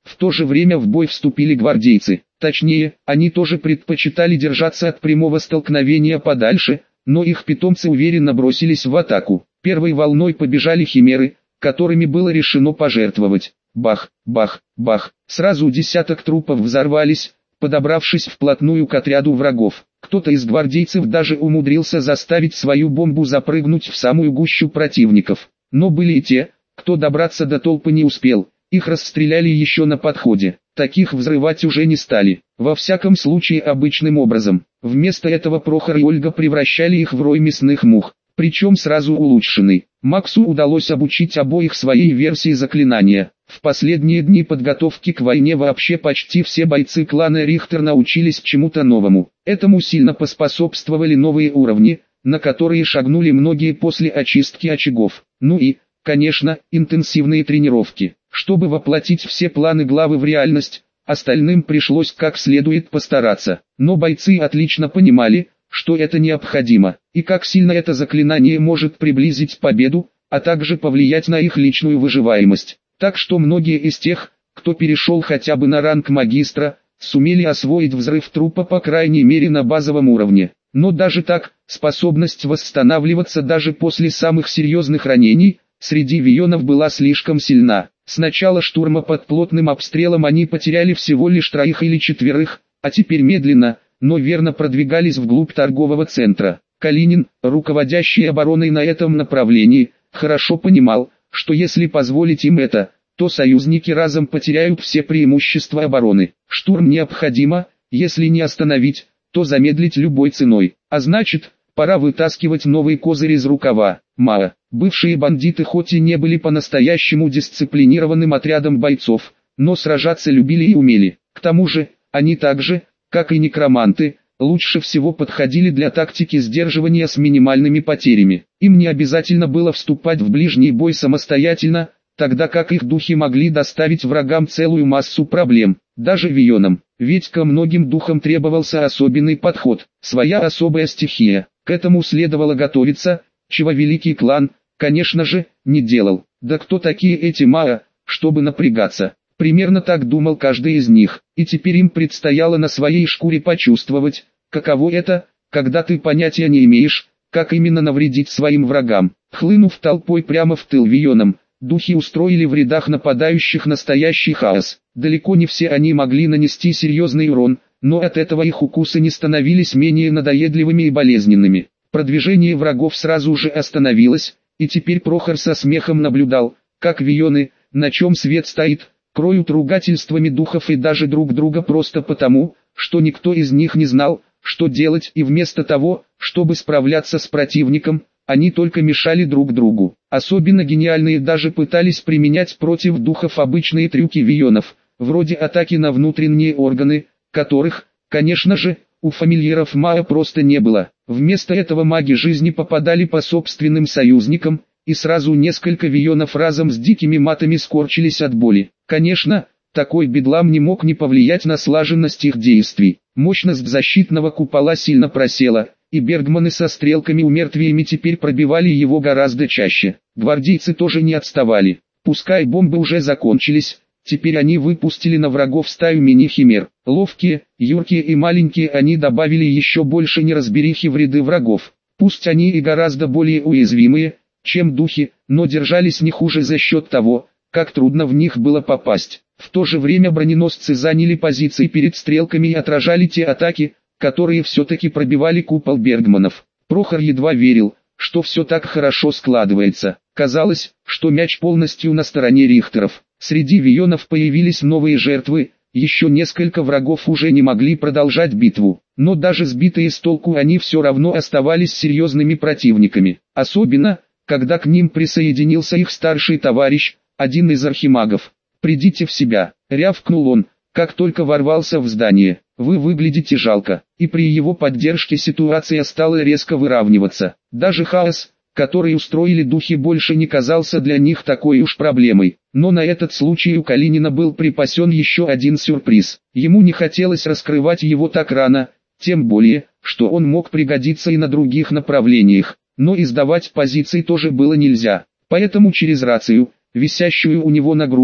Speaker 1: В то же время в бой вступили гвардейцы. Точнее, они тоже предпочитали держаться от прямого столкновения подальше, но их питомцы уверенно бросились в атаку. Первой волной побежали химеры, которыми было решено пожертвовать. Бах, бах, бах. Сразу десяток трупов взорвались, подобравшись вплотную к отряду врагов. Кто-то из гвардейцев даже умудрился заставить свою бомбу запрыгнуть в самую гущу противников. Но были и те, кто добраться до толпы не успел. Их расстреляли еще на подходе. Таких взрывать уже не стали. Во всяком случае обычным образом. Вместо этого Прохор и Ольга превращали их в рой мясных мух. Причем сразу улучшенный. Максу удалось обучить обоих своей версии заклинания. В последние дни подготовки к войне вообще почти все бойцы клана Рихтер научились чему-то новому. Этому сильно поспособствовали новые уровни, на которые шагнули многие после очистки очагов. Ну и, конечно, интенсивные тренировки. Чтобы воплотить все планы главы в реальность, остальным пришлось как следует постараться. Но бойцы отлично понимали, что это необходимо, и как сильно это заклинание может приблизить победу, а также повлиять на их личную выживаемость. Так что многие из тех, кто перешел хотя бы на ранг магистра, сумели освоить взрыв трупа по крайней мере на базовом уровне. Но даже так, способность восстанавливаться даже после самых серьезных ранений, среди вийонов была слишком сильна. С начала штурма под плотным обстрелом они потеряли всего лишь 3 или 4, а теперь медленно, но верно продвигались вглубь торгового центра. Калинин, руководящий обороной на этом направлении, хорошо понимал, что если позволить им это, то союзники разом потеряют все преимущества обороны. Штурм необходимо, если не остановить, то замедлить любой ценой. А значит, пора вытаскивать новый козырь из рукава. Мао. Бывшие бандиты хоть и не были по-настоящему дисциплинированным отрядом бойцов, но сражаться любили и умели. К тому же, они также, как и некроманты, лучше всего подходили для тактики сдерживания с минимальными потерями. Им не обязательно было вступать в ближний бой самостоятельно, тогда как их духи могли доставить врагам целую массу проблем, даже вийонам. Ведь ко многим духам требовался особенный подход, своя особая стихия. К этому следовало готовиться, чего великий клан, конечно же, не делал. Да кто такие эти Мао, чтобы напрягаться? Примерно так думал каждый из них, и теперь им предстояло на своей шкуре почувствовать, каково это, когда ты понятия не имеешь, как именно навредить своим врагам. Хлынув толпой прямо в тыл вийонам, духи устроили в рядах нападающих настоящий хаос. Далеко не все они могли нанести серьезный урон, но от этого их укусы не становились менее надоедливыми и болезненными. Продвижение врагов сразу же остановилось, и теперь Прохор со смехом наблюдал, как вийоны, на чем свет стоит, кроют ругательствами духов и даже друг друга просто потому, что никто из них не знал, что делать, и вместо того, чтобы справляться с противником, они только мешали друг другу. Особенно гениальные даже пытались применять против духов обычные трюки вийонов, вроде атаки на внутренние органы, которых, конечно же, у фамильяров Мао просто не было. Вместо этого маги жизни попадали по собственным союзникам, и сразу несколько вийонов разом с дикими матами скорчились от боли. Конечно, такой бедлам не мог не повлиять на слаженность их действий. Мощность защитного купола сильно просела, и бергманы со стрелками-умертвиями теперь пробивали его гораздо чаще. Гвардейцы тоже не отставали. Пускай бомбы уже закончились, теперь они выпустили на врагов стаю мини-химер. Ловкие, юркие и маленькие, они добавили еще больше неразберихи в ряды врагов. Пусть они и гораздо более уязвимые, чем духи, но держались не хуже за счет того, как трудно в них было попасть. В то же время броненосцы заняли позиции перед стрелками и отражали те атаки, которые все-таки пробивали купол бергманов. Прохор едва верил, что все так хорошо складывается. Казалось, что мяч полностью на стороне Рихтеров. Среди вийонов появились новые жертвы, еще несколько врагов уже не могли продолжать битву. Но даже сбитые с толку они все равно оставались серьезными противниками. Особенно, когда к ним присоединился их старший товарищ, один из архимагов. «Придите в себя», — рявкнул он, как только ворвался в здание. «Вы выглядите жалко». И при его поддержке ситуация стала резко выравниваться. Даже хаос, который устроили духи, больше не казался для них такой уж проблемой. Но на этот случай у Калинина был припасен еще один сюрприз. Ему не хотелось раскрывать его так рано, тем более, что он мог пригодиться и на других направлениях. Но и сдавать позиции тоже было нельзя. Поэтому через рацию, висящую у него на груди,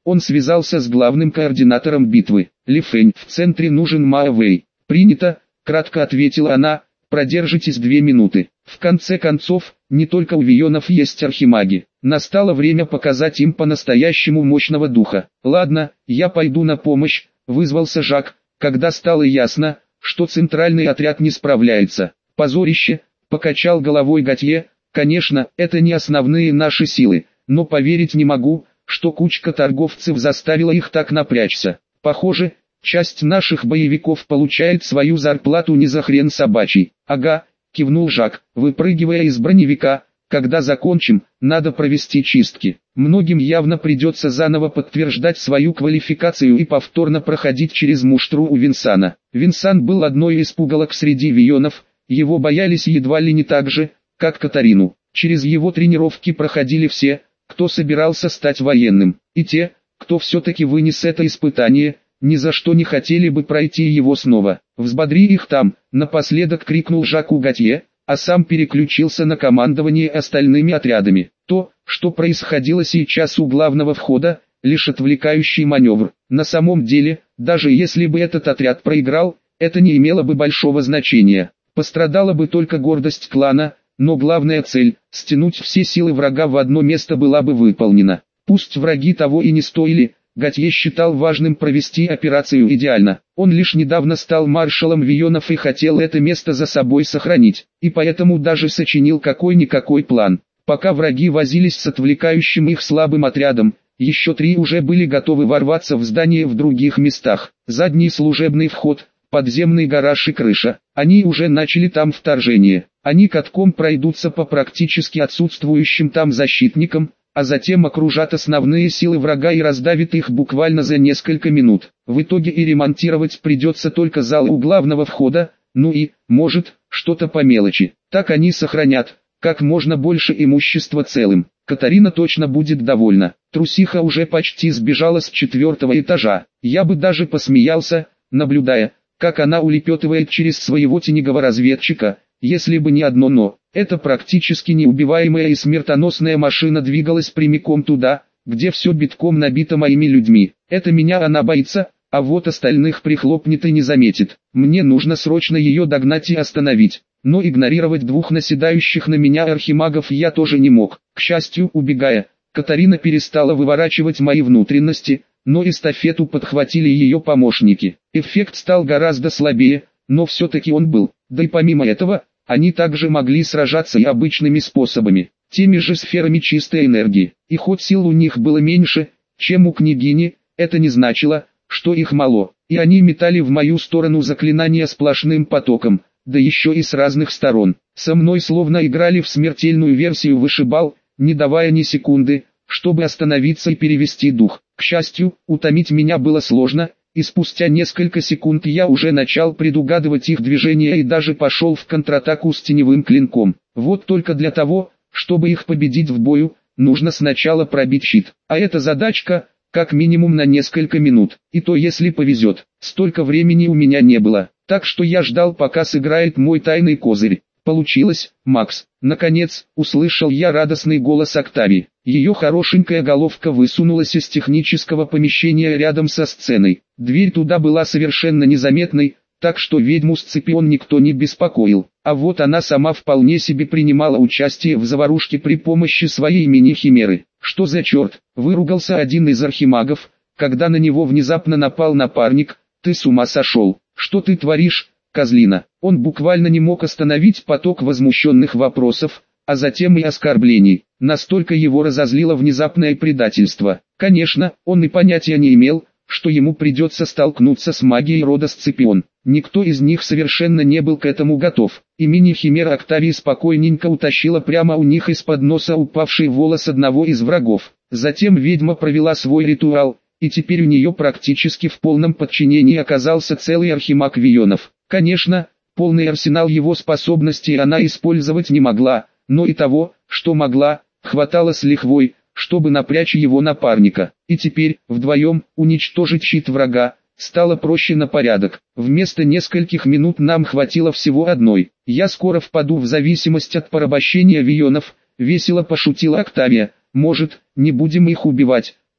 Speaker 1: Он связался с главным координатором битвы. Ли Фэнь, в центре нужен Мао Вэй. Принято, кратко ответила она, продержитесь 2 минуты. В конце концов, не только у Вийонов есть архимаги. Настало время показать им по-настоящему мощного духа. Ладно, я пойду на помощь, вызвался Жак, когда стало ясно, что центральный отряд не справляется. Позорище, покачал головой Готье, конечно, это не основные наши силы, но поверить не могу, что кучка торговцев заставила их так напрячься. Похоже, часть наших боевиков получает свою зарплату не за хрен собачий. Ага, кивнул Жак, выпрыгивая из броневика. Когда закончим, надо провести чистки. Многим явно придется заново подтверждать свою квалификацию и повторно проходить через муштру у Винсана. Винсан был одной из пугалок среди вийонов, его боялись едва ли не так же, как Катарину. Через его тренировки проходили все, кто собирался стать военным, и те, кто все-таки вынес это испытание, ни за что не хотели бы пройти его снова. «Взбодри их там», напоследок крикнул Жаку Готье, а сам переключился на командование остальными отрядами. То, что происходило сейчас у главного входа, лишь отвлекающий маневр. На самом деле, даже если бы этот отряд проиграл, это не имело бы большого значения. Пострадала бы только гордость клана, но главная цель – стянуть все силы врага в одно место была бы выполнена. Пусть враги того и не стоили, Готье считал важным провести операцию идеально. Он лишь недавно стал маршалом Вийонов и хотел это место за собой сохранить, и поэтому даже сочинил какой-никакой план. Пока враги возились с отвлекающим их слабым отрядом, еще 3 уже были готовы ворваться в здание в других местах. Задний служебный вход, подземный гараж и крыша. Они уже начали там вторжение. Они катком пройдутся по практически отсутствующим там защитникам, а затем окружат основные силы врага и раздавят их буквально за несколько минут. В итоге и ремонтировать придется только зал у главного входа, ну и, может, что-то по мелочи. Так они сохранят как можно больше имущества целым. Катарина точно будет довольна. Трусиха уже почти сбежала с 4-го этажа. Я бы даже посмеялся, наблюдая, как она улепетывает через своего теневого разведчика, если бы не одно «но». Эта практически неубиваемая и смертоносная машина двигалась прямиком туда, где все битком набито моими людьми. Это меня она боится, а вот остальных прихлопнет и не заметит. Мне нужно срочно ее догнать и остановить. Но игнорировать 2 наседающих на меня архимагов я тоже не мог. К счастью, убегая, Катарина перестала выворачивать мои внутренности, но эстафету подхватили ее помощники. Эффект стал гораздо слабее, но все-таки он был. Да и помимо этого, они также могли сражаться и обычными способами, теми же сферами чистой энергии. И хоть сил у них было меньше, чем у княгини, это не значило, что их мало. И они метали в мою сторону заклинания сплошным потоком, да еще и с разных сторон. Со мной словно играли в смертельную версию вышибал, не давая ни секунды, чтобы остановиться и перевести дух. К счастью, утомить меня было сложно, и спустя несколько секунд я уже начал предугадывать их движения и даже пошел в контратаку с теневым клинком. Вот только для того, чтобы их победить в бою, нужно сначала пробить щит. А эта задачка, как минимум на несколько минут. И то если повезет. Столько времени у меня не было. Так что я ждал, пока сыграет мой тайный козырь. Получилось, Макс. Наконец, услышал я радостный голос Октавии. Ее хорошенькая головка высунулась из технического помещения рядом со сценой. Дверь туда была совершенно незаметной, так что ведьму Сципион никто не беспокоил. А вот она сама вполне себе принимала участие в заварушке при помощи своей мини-химеры. Что за черт? Выругался один из архимагов, когда на него внезапно напал напарник. Ты с ума сошел? Что ты творишь, козлина? Он буквально не мог остановить поток возмущенных вопросов, а затем и оскорблений. Настолько его разозлило внезапное предательство. Конечно, он и понятия не имел, что ему придется столкнуться с магией рода Сципион. Никто из них совершенно не был к этому готов. И мини-химера Октавии спокойненько утащила прямо у них из-под носа упавший волос одного из врагов. Затем ведьма провела свой ритуал, и теперь у нее практически в полном подчинении оказался целый архимаг Вийонов. Конечно, полный арсенал его способностей она использовать не могла, но и того, что могла, хватало с лихвой, чтобы напрячь его напарника. И теперь, вдвоем, уничтожить щит врага, стало проще на порядок. Вместо нескольких минут нам хватило всего одной. Я скоро впаду в зависимость от порабощения Вийонов, весело пошутила Октавия. Может, не будем их убивать,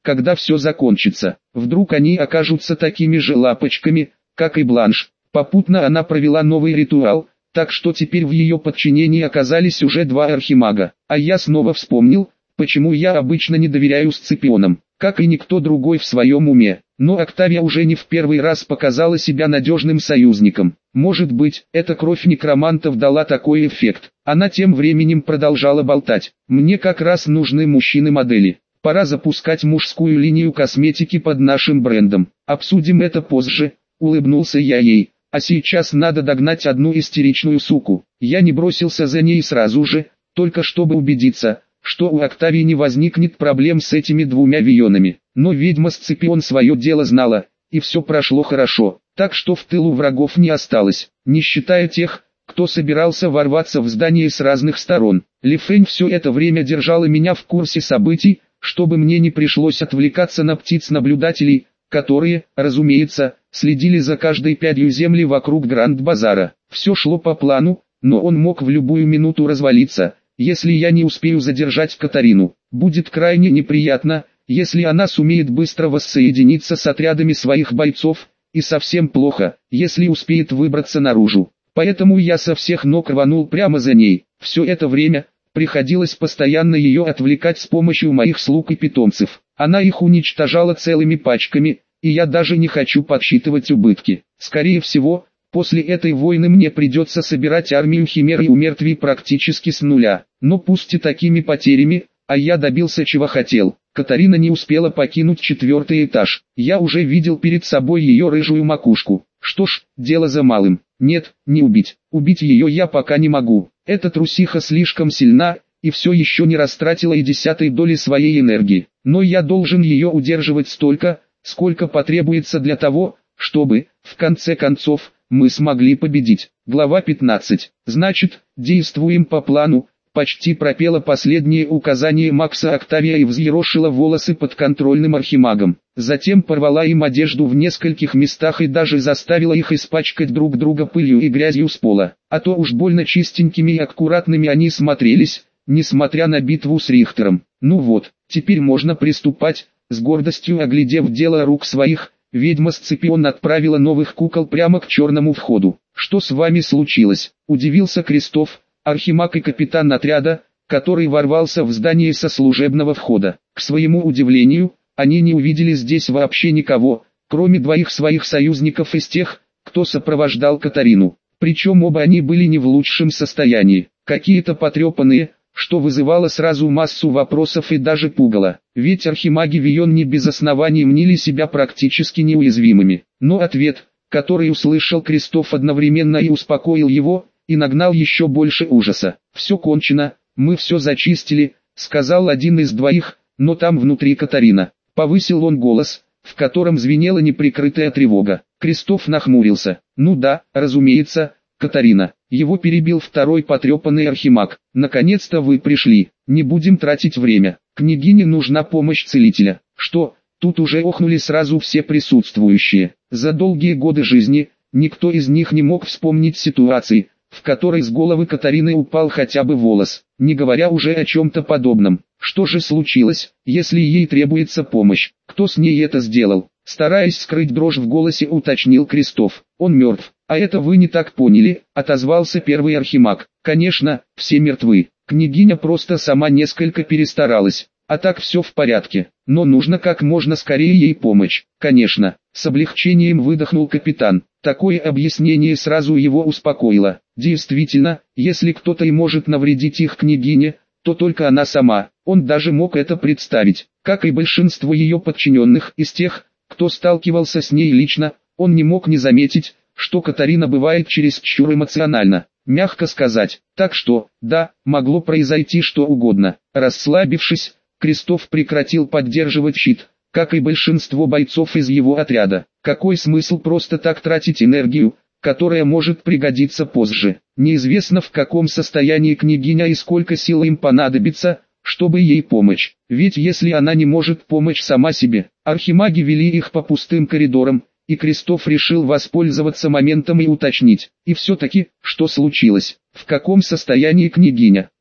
Speaker 1: когда все закончится. Вдруг они окажутся такими же лапочками, как и Бланш. Попутно она провела новый ритуал, так что теперь в ее подчинении оказались уже два архимага. А я снова вспомнил, почему я обычно не доверяю Сципионам, как и никто другой в своем уме. Но Октавия уже не в первый раз показала себя надежным союзником. Может быть, эта кровь некромантов дала такой эффект. Она тем временем продолжала болтать. Мне как раз нужны мужчины-модели. Пора запускать мужскую линию косметики под нашим брендом. Обсудим это позже, улыбнулся я ей. А сейчас надо догнать одну истеричную суку. Я не бросился за ней сразу же, только чтобы убедиться, что у Октавии не возникнет проблем с этими двумя вионами. Но ведьма Сципион свое дело знала, и все прошло хорошо, так что в тылу врагов не осталось, не считая тех, кто собирался ворваться в здание с разных сторон. Ли Фэнь все это время держала меня в курсе событий, чтобы мне не пришлось отвлекаться на птиц-наблюдателей, которые, разумеется, следили за каждой пядью земли вокруг Гранд-базара. Все шло по плану, но он мог в любую минуту развалиться, если я не успею задержать Катарину. Будет крайне неприятно, если она сумеет быстро воссоединиться с отрядами своих бойцов, и совсем плохо, если успеет выбраться наружу. Поэтому я со всех ног рванул прямо за ней. Все это время приходилось постоянно ее отвлекать с помощью моих слуг и питомцев. Она их уничтожала целыми пачками, и я даже не хочу подсчитывать убытки. Скорее всего, после этой войны мне придется собирать армию химер и умертвий практически с нуля. Но пусть и такими потерями, а я добился чего хотел. Катарина не успела покинуть 4-й этаж. Я уже видел перед собой ее рыжую макушку. Что ж, дело за малым. Нет, не убить. Убить ее я пока не могу. Эта трусиха слишком сильна, и все еще не растратила и 10-й доли своей энергии. Но я должен ее удерживать столько, сколько потребуется для того, чтобы, в конце концов, мы смогли победить. Глава 15. Значит, действуем по плану. Почти пропела последнее указание Макса Октавия и взъерошила волосы подконтрольным архимагом. Затем порвала им одежду в нескольких местах и даже заставила их испачкать друг друга пылью и грязью с пола. А то уж больно чистенькими и аккуратными они смотрелись, несмотря на битву с Рихтером. Ну вот, теперь можно приступать. С гордостью оглядев дело рук своих, ведьма Сципион отправила новых кукол прямо к черному входу. «Что с вами случилось?» – удивился Крестов, архимаг и капитан отряда, который ворвался в здание со служебного входа. К своему удивлению, они не увидели здесь вообще никого, кроме двоих своих союзников из тех, кто сопровождал Катарину. Причем оба они были не в лучшем состоянии, какие-то потрепанные, что вызывало сразу массу вопросов и даже пугало. Ведь архимаги Вион не без оснований мнили себя практически неуязвимыми. Но ответ, который услышал Крестов, одновременно и успокоил его, и нагнал еще больше ужаса. «Все кончено, мы все зачистили», — сказал один из двоих, но там внутри Катарина. Повысил он голос, в котором звенела неприкрытая тревога. Крестов нахмурился. «Ну да, разумеется, Катарина». Его перебил второй потрепанный архимаг. «Наконец-то вы пришли, не будем тратить время. Княгине нужна помощь целителя». «Что?» Тут уже охнули сразу все присутствующие. За долгие годы жизни, никто из них не мог вспомнить ситуации, в которой с головы Катарины упал хотя бы волос, не говоря уже о чем-то подобном. Что же случилось, если ей требуется помощь? Кто с ней это сделал? Стараясь скрыть дрожь в голосе, уточнил Крестов. Он мертв. А это вы не так поняли, отозвался первый архимаг. Конечно, все мертвы. Княгиня просто сама несколько перестаралась. А так все в порядке, но нужно как можно скорее ей помочь. Конечно, с облегчением выдохнул капитан. Такое объяснение сразу его успокоило. Действительно, если кто-то и может навредить их княгине, то только она сама. Он даже мог это представить. Как и большинство ее подчиненных из тех, кто сталкивался с ней лично, он не мог не заметить, что Катарина бывает чересчур эмоциональна. Мягко сказать. Так что, да, могло произойти что угодно. Расслабившись, Крестов прекратил поддерживать щит, как и большинство бойцов из его отряда. Какой смысл просто так тратить энергию, которая может пригодиться позже? Неизвестно, в каком состоянии княгиня и сколько сил им понадобится, чтобы ей помочь. Ведь если она не может помочь сама себе, архимаги вели их по пустым коридорам, и Крестов решил воспользоваться моментом и уточнить. И все-таки, что случилось? В каком состоянии княгиня?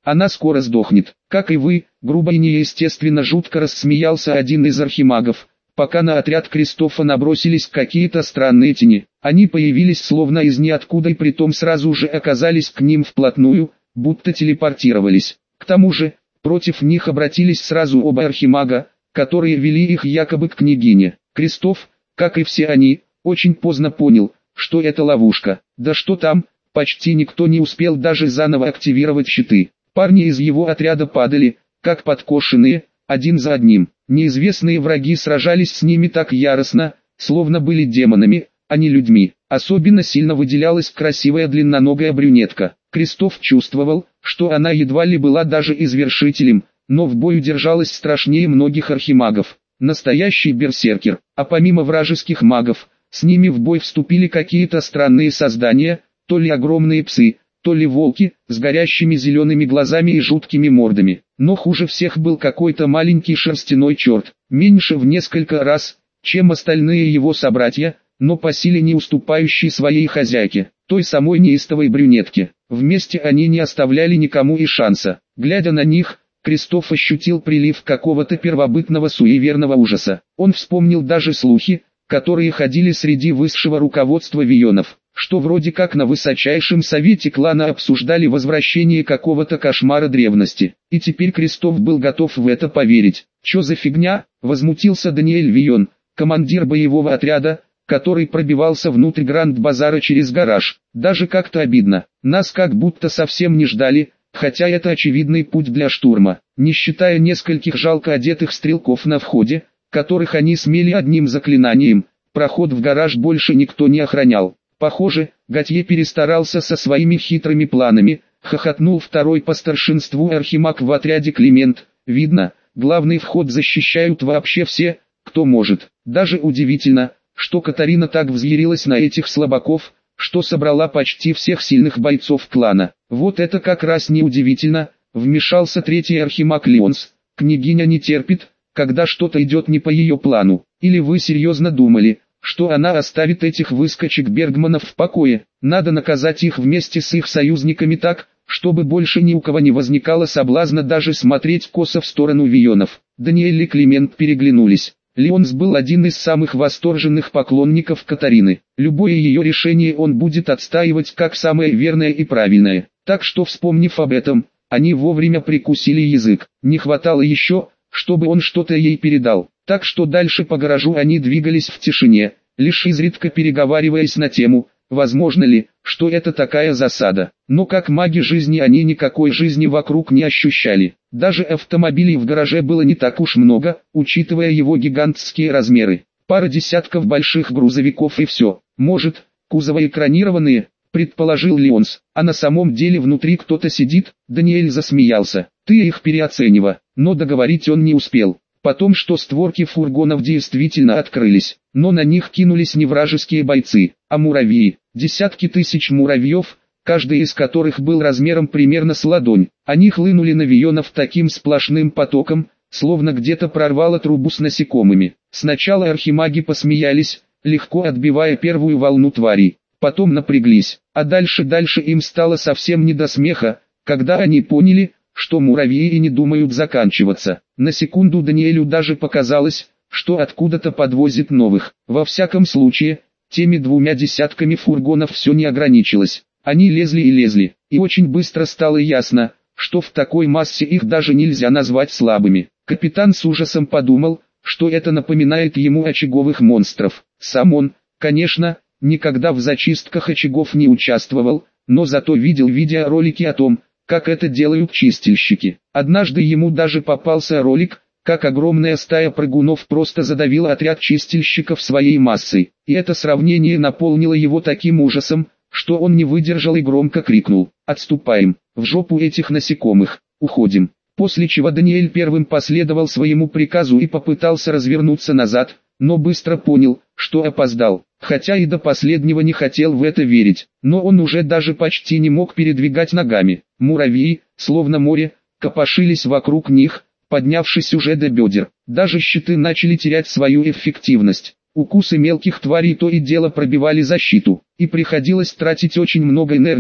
Speaker 1: Она скоро сдохнет. Как и вы, грубо и неестественно жутко рассмеялся один из архимагов, пока на отряд Кристофа набросились какие-то странные тени. Они появились словно из ниоткуда и притом сразу же оказались к ним вплотную, будто телепортировались. К тому же, против них обратились сразу оба архимага, которые вели их якобы к княгине. Кристоф, как и все они, очень поздно понял, что это ловушка. Да что там, почти никто не успел даже заново активировать щиты. Парни из его отряда падали, как подкошенные, один за одним. Неизвестные враги сражались с ними так яростно, словно были демонами, а не людьми. Особенно сильно выделялась красивая длинноногая брюнетка. Кристоф чувствовал, что она едва ли была даже извершителем, но в бою держалась страшнее многих архимагов. Настоящий берсеркер. А помимо вражеских магов, с ними в бой вступили какие-то странные создания, то ли огромные псы, то ли волки, с горящими зелеными глазами и жуткими мордами. Но хуже всех был какой-то маленький шерстяной черт, меньше в несколько раз, чем остальные его собратья, но по силе не уступающий своей хозяйке, той самой неистовой брюнетке. Вместе они не оставляли никому и шанса. Глядя на них, Кристоф ощутил прилив какого-то первобытного суеверного ужаса. Он вспомнил даже слухи, которые ходили среди высшего руководства Вийонов, что вроде как на высочайшем совете клана обсуждали возвращение какого-то кошмара древности. И теперь Кристоф был готов в это поверить. «Чё за фигня?» – возмутился Даниэль Вийон, командир боевого отряда, который пробивался внутрь Гранд-базара через гараж. Даже как-то обидно. Нас как будто совсем не ждали, хотя это очевидный путь для штурма. Не считая нескольких жалко одетых стрелков на входе, которых они смели одним заклинанием, проход в гараж больше никто не охранял. Похоже, Готье перестарался со своими хитрыми планами, хохотнул второй по старшинству архимаг в отряде Климент. Видно, главный вход защищают вообще все, кто может. Даже удивительно, что Катарина так взъярилась на этих слабаков, что собрала почти всех сильных бойцов клана. Вот это как раз не удивительно, вмешался третий архимаг Леонс. Княгиня не терпит, когда что-то идет не по ее плану. Или вы серьезно думали, что она оставит этих выскочек Бергманов в покое? Надо наказать их вместе с их союзниками так, чтобы больше ни у кого не возникало соблазна даже смотреть косо в сторону Вийонов. Даниэль и Климент переглянулись. Леонс был один из самых восторженных поклонников Катарины. Любое ее решение он будет отстаивать как самое верное и правильное. Так что, вспомнив об этом, они вовремя прикусили язык. Не хватало еще, чтобы он что-то ей передал. Так что дальше по гаражу они двигались в тишине, лишь изредка переговариваясь на тему, возможно ли, что это такая засада. Но как маги жизни они никакой жизни вокруг не ощущали. Даже автомобилей в гараже было не так уж много, учитывая его гигантские размеры. Пара десятков больших грузовиков и все. Может, кузовоэкранированные, предположил Леонс. А на самом деле внутри кто-то сидит? Даниэль засмеялся. Ты их переоценива. Но договорить он не успел. Потом что створки фургонов действительно открылись, но на них кинулись не вражеские бойцы, а муравьи. Десятки тысяч муравьев, каждый из которых был размером примерно с ладонь. Они хлынули на Вийонов таким сплошным потоком, словно где-то прорвало трубу с насекомыми. Сначала архимаги посмеялись, легко отбивая первую волну тварей. Потом напряглись, а дальше им стало совсем не до смеха, когда они поняли, что муравьи и не думают заканчиваться. На секунду Даниэлю даже показалось, что откуда-то подвозит новых. Во всяком случае, теми 2 десятками фургонов все не ограничилось. Они лезли и лезли, и очень быстро стало ясно, что в такой массе их даже нельзя назвать слабыми. Капитан с ужасом подумал, что это напоминает ему очаговых монстров. Сам он, конечно, никогда в зачистках очагов не участвовал, но зато видел видеоролики о том, как это делают чистильщики. Однажды ему даже попался ролик, как огромная стая прыгунов просто задавила отряд чистильщиков своей массой. И это сравнение наполнило его таким ужасом, что он не выдержал и громко крикнул: «Отступаем, в жопу этих насекомых, уходим!» После чего Даниэль первым последовал своему приказу и попытался развернуться назад, но быстро понял, что опоздал. Хотя и до последнего не хотел в это верить, но он уже даже почти не мог передвигать ногами. Муравьи, словно море, копошились вокруг них, поднявшись уже до бедер. Даже щиты начали терять свою эффективность. Укусы мелких тварей то и дело пробивали защиту, и приходилось тратить очень много энергии,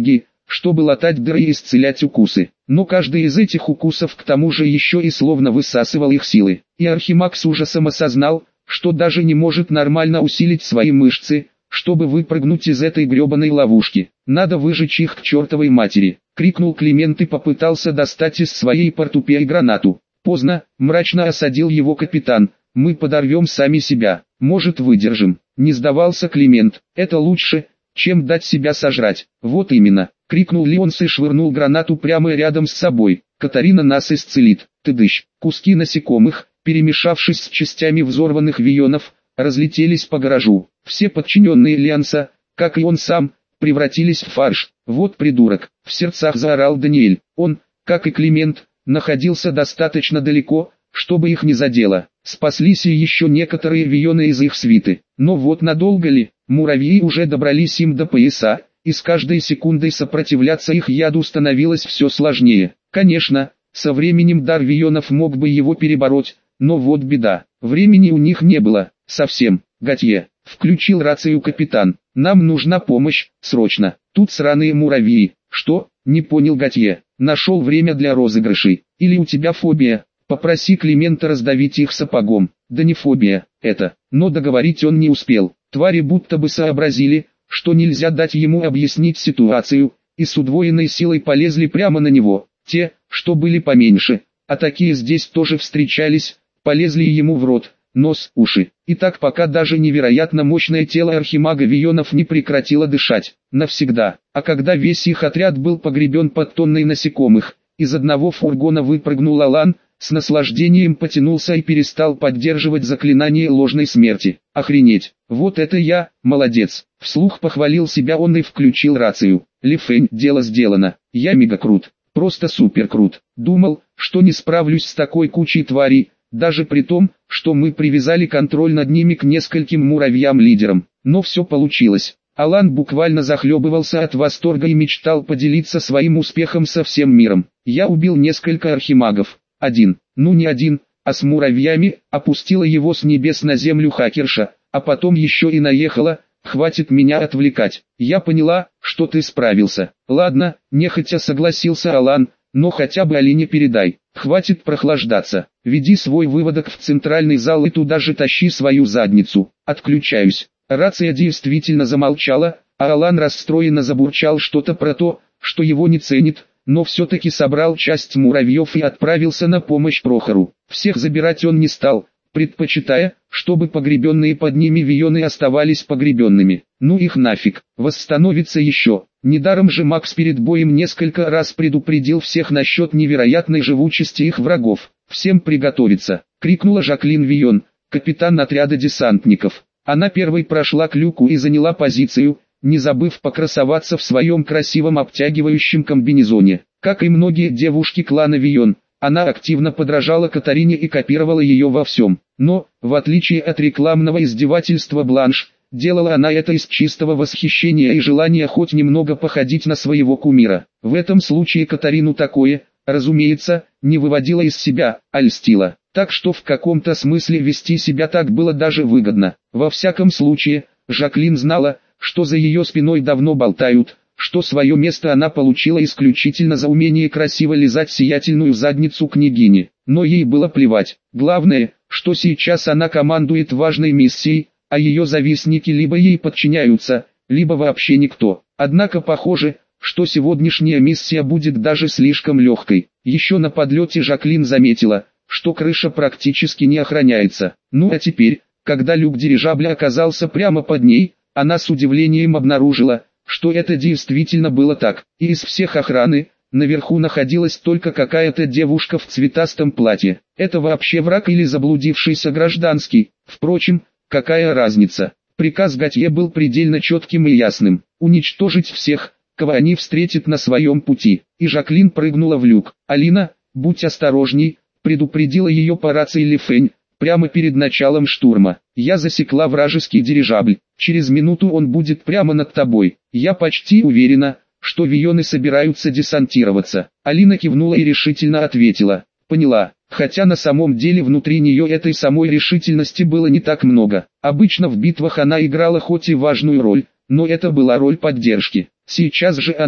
Speaker 1: чтобы латать дыры и исцелять укусы. Но каждый из этих укусов к тому же еще и словно высасывал их силы. И Архимаг с ужасом осознал, что даже не может нормально усилить свои мышцы, чтобы выпрыгнуть из этой гребаной ловушки. «Надо выжечь их к чертовой матери!» — крикнул Климент и попытался достать из своей портупеи гранату. «Поздно», — мрачно осадил его капитан, — «мы подорвем сами себя, может выдержим». Не сдавался Климент. «Это лучше, чем дать себя сожрать». «Вот именно», — крикнул Леонс и швырнул гранату прямо рядом с собой. «Катарина нас исцелит». Тыдыщ. Куски насекомых, перемешавшись с частями взорванных вионов, разлетелись по гаражу. Все подчиненные Леонса, как и он сам, превратились в фарш. «Вот придурок!» — в сердцах заорал Даниэль. Он, как и Климент, находился достаточно далеко, чтобы их не задело. Спаслись и еще некоторые вионы из их свиты. Но вот надолго ли? Муравьи уже добрались им до пояса, и с каждой секундой сопротивляться их яду становилось все сложнее. Конечно, со временем дар вионов мог бы его перебороть, но вот беда. Времени у них не было, совсем. «Готье», — включил рацию капитан, — «нам нужна помощь, срочно. Тут сраные муравьи». «Что?» — не понял Готье. «Нашел время для розыгрышей. Или у тебя фобия? Попроси Климента раздавить их сапогом». «Да не фобия, это». Но договорить он не успел. Твари будто бы сообразили, что нельзя дать ему объяснить ситуацию, и с удвоенной силой полезли прямо на него. Те, что были поменьше, а такие здесь тоже встречались, полезли ему в рот, нос, уши. И так пока даже невероятно мощное тело архимага Вионов не прекратило дышать. Навсегда. А когда весь их отряд был погребен под тонной насекомых, из одного фургона выпрыгнул Алан, с наслаждением потянулся и перестал поддерживать заклинание ложной смерти. «Охренеть! Вот это я, молодец!» Вслух похвалил себя он и включил рацию. «Ли Фэнь, дело сделано. Я мега крут. Просто супер крут. Думал, что не справлюсь с такой кучей тварей, даже при том, что мы привязали контроль над ними к нескольким муравьям-лидерам. Но все получилось». Алан буквально захлебывался от восторга и мечтал поделиться своим успехом со всем миром. «Я убил несколько архимагов. Один, ну не один, а с муравьями, опустила его с небес на землю хакерша, а потом еще и наехала. Хватит меня отвлекать. Я поняла, что ты справился». «Ладно», нехотя согласился Алан, «но хотя бы Алине передай. Хватит прохлаждаться. Веди свой выводок в центральный зал и туда же тащи свою задницу. Отключаюсь». Рация действительно замолчала, а Алан расстроенно забурчал что-то про то, что его не ценит, но все-таки собрал часть муравьев и отправился на помощь Прохору. Всех забирать он не стал, предпочитая, чтобы погребенные под ними вионы оставались погребенными. Ну их нафиг, восстановится еще. Недаром же Макс перед боем несколько раз предупредил всех насчет невероятной живучести их врагов. «Всем приготовиться!» — крикнула Жаклин Вион, капитан отряда десантников. Она первой прошла к люку и заняла позицию, не забыв покрасоваться в своем красивом обтягивающем комбинезоне. Как и многие девушки клана Вион, она активно подражала Катарине и копировала ее во всем. Но, в отличие от рекламного издевательства Бланш, делала она это из чистого восхищения и желания хоть немного походить на своего кумира. В этом случае Катарину такое, разумеется, не выводило из себя, а льстило. Так что в каком-то смысле вести себя так было даже выгодно. Во всяком случае, Жаклин знала, что за ее спиной давно болтают, что свое место она получила исключительно за умение красиво лизать сиятельную задницу княгини. Но ей было плевать. Главное, что сейчас она командует важной миссией, а ее завистники либо ей подчиняются, либо вообще никто. Однако похоже, что сегодняшняя миссия будет даже слишком легкой. Еще на подлете Жаклин заметила, что крыша практически не охраняется. Ну а теперь, когда люк дирижабля оказался прямо под ней, она с удивлением обнаружила, что это действительно было так. И из всех охраны, наверху находилась только какая-то девушка в цветастом платье. Это вообще враг или заблудившийся гражданский? Впрочем, какая разница? Приказ Готье был предельно четким и ясным. Уничтожить всех, кого они встретят на своем пути. И Жаклин прыгнула в люк. «Алина, будь осторожней», предупредила ее по рации Ли Фэнь, прямо перед началом штурма. «Я засекла вражеский дирижабль. Через минуту он будет прямо над тобой. Я почти уверена, что вионы собираются десантироваться». Алина кивнула и решительно ответила: «Поняла». Хотя на самом деле внутри нее этой самой решительности было не так много. Обычно в битвах она играла хоть и важную роль, но это была роль поддержки. Сейчас же она,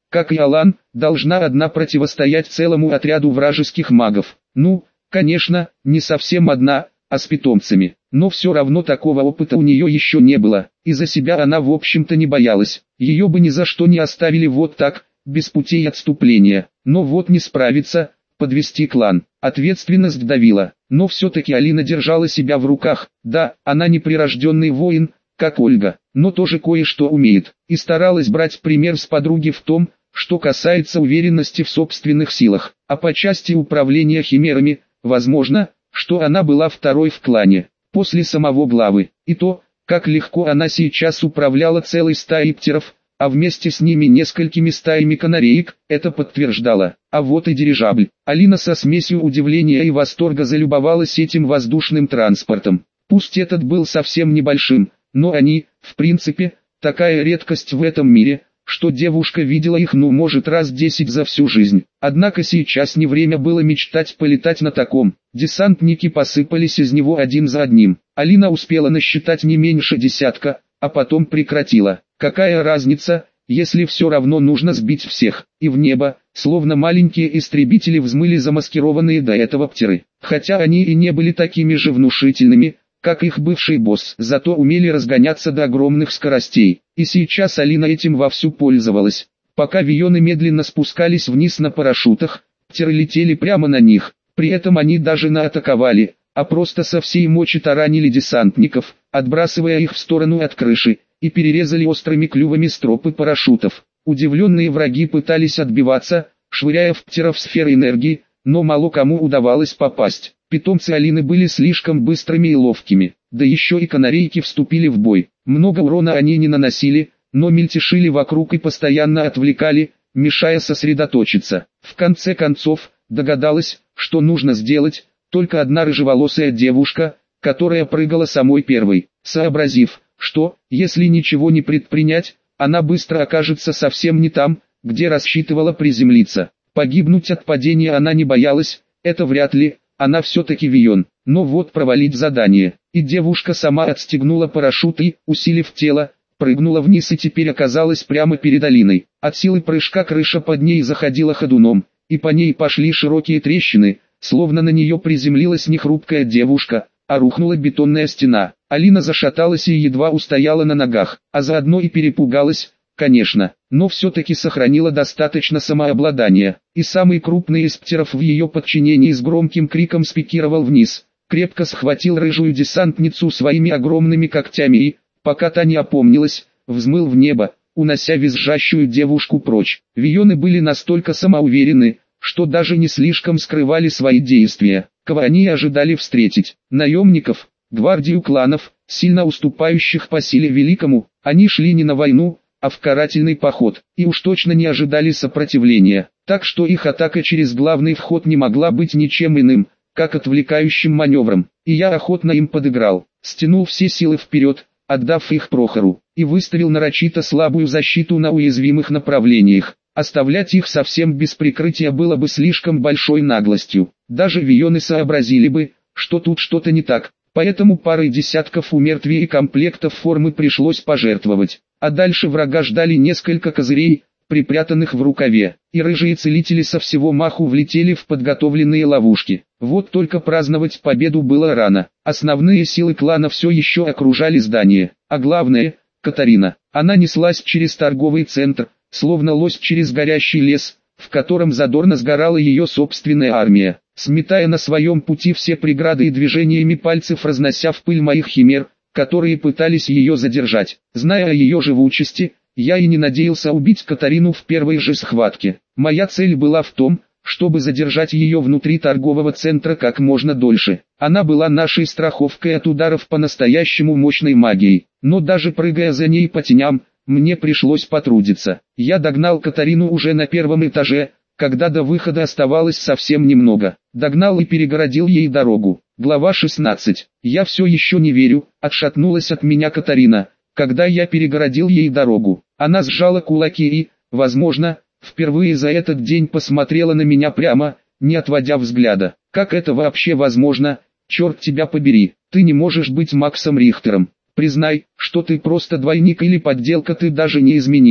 Speaker 1: как и Алан, должна одна противостоять целому отряду вражеских магов. Ну, конечно, не совсем одна, а с питомцами. Но все равно такого опыта у нее еще не было, и за себя она в общем-то не боялась. Ее бы ни за что не оставили вот так, без путей отступления. Но вот не справиться, подвести клан. Ответственность давила, но все-таки Алина держала себя в руках. Да, она не прирожденный воин, как Ольга, но тоже кое-что умеет. И старалась брать пример с подруги в том, что касается уверенности в собственных силах. А по части управления химерами, возможно, что она была второй в клане, после самого главы. И то, как легко она сейчас управляла целой стаей птеров, а вместе с ними несколькими стаями канареек, это подтверждало. А вот и дирижабль. Алина со смесью удивления и восторга залюбовалась этим воздушным транспортом. Пусть этот был совсем небольшим, но они, в принципе, такая редкость в этом мире, что девушка видела их может раз 10 за всю жизнь. Однако сейчас не время было мечтать полетать на таком. Десантники посыпались из него один за одним. Алина успела насчитать не меньше десятка, а потом прекратила. Какая разница, если все равно нужно сбить всех. И в небо, словно маленькие истребители, взмыли замаскированные до этого птеры. Хотя они и не были такими же внушительными, как их бывший босс, зато умели разгоняться до огромных скоростей. И сейчас Алина этим вовсю пользовалась. Пока вионы медленно спускались вниз на парашютах, птеры летели прямо на них. При этом они даже не атаковали, а просто со всей мочи таранили десантников, отбрасывая их в сторону от крыши, и перерезали острыми клювами стропы парашютов. Удивленные враги пытались отбиваться, швыряя в птеров сферы энергии, но мало кому удавалось попасть. Питомцы Алины были слишком быстрыми и ловкими, да еще и канарейки вступили в бой. Много урона они не наносили, но мельтешили вокруг и постоянно отвлекали, мешая сосредоточиться. В конце концов, догадалась, что нужно сделать, только одна рыжеволосая девушка, которая прыгала самой первой, сообразив, что, если ничего не предпринять, она быстро окажется совсем не там, где рассчитывала приземлиться. Погибнуть от падения она не боялась, это вряд ли, она все-таки вион. Но вот провалить задание, и девушка сама отстегнула парашют и, усилив тело, прыгнула вниз и теперь оказалась прямо перед Алиной. От силы прыжка крыша под ней заходила ходуном, и по ней пошли широкие трещины, словно на нее приземлилась не хрупкая девушка, а рухнула бетонная стена. Алина зашаталась и едва устояла на ногах, а заодно и перепугалась, конечно, но все-таки сохранила достаточно самообладания. И самый крупный из птеров в ее подчинении с громким криком спикировал вниз, крепко схватил рыжую десантницу своими огромными когтями и, пока та не опомнилась, взмыл в небо, унося визжащую девушку прочь. Вионы были настолько самоуверены, что даже не слишком скрывали свои действия. Кого они ожидали встретить? Наемников, гвардию кланов, сильно уступающих по силе великому. Они шли не на войну, а в карательный поход, и уж точно не ожидали сопротивления. Так что их атака через главный вход не могла быть ничем иным, как отвлекающим маневром. И я охотно им подыграл, стянул все силы вперед, отдав их Прохору, и выставил нарочито слабую защиту на уязвимых направлениях. Оставлять их совсем без прикрытия было бы слишком большой наглостью. Даже вионы сообразили бы, что тут что-то не так, поэтому парой десятков умертвий и комплектов формы пришлось пожертвовать. А дальше врага ждали несколько козырей, припрятанных в рукаве, и рыжие целители со всего маху влетели в подготовленные ловушки. Вот только праздновать победу было рано. Основные силы клана все еще окружали здание, а главное, Катарина. Она неслась через торговый центр, словно лось через горящий лес, в котором задорно сгорала ее собственная армия, сметая на своем пути все преграды и движениями пальцев разнося в пыль моих химер, которые пытались ее задержать. Зная о ее живучести, я и не надеялся убить Катарину в первой же схватке. Моя цель была в том, чтобы задержать ее внутри торгового центра как можно дольше. Она была нашей страховкой от ударов по-настоящему мощной магией, но даже прыгая за ней по теням, мне пришлось потрудиться. Я догнал Катарину уже на первом этаже, когда до выхода оставалось совсем немного. Догнал и перегородил ей дорогу. Глава 16. Я все еще не верю, отшатнулась от меня Катарина, когда я перегородил ей дорогу. Она сжала кулаки и, возможно, впервые за этот день посмотрела на меня прямо, не отводя взгляда. Как это вообще возможно? Черт тебя побери, ты не можешь быть Максом Рихтером. Признай, что ты просто двойник или подделка, ты даже не изменился.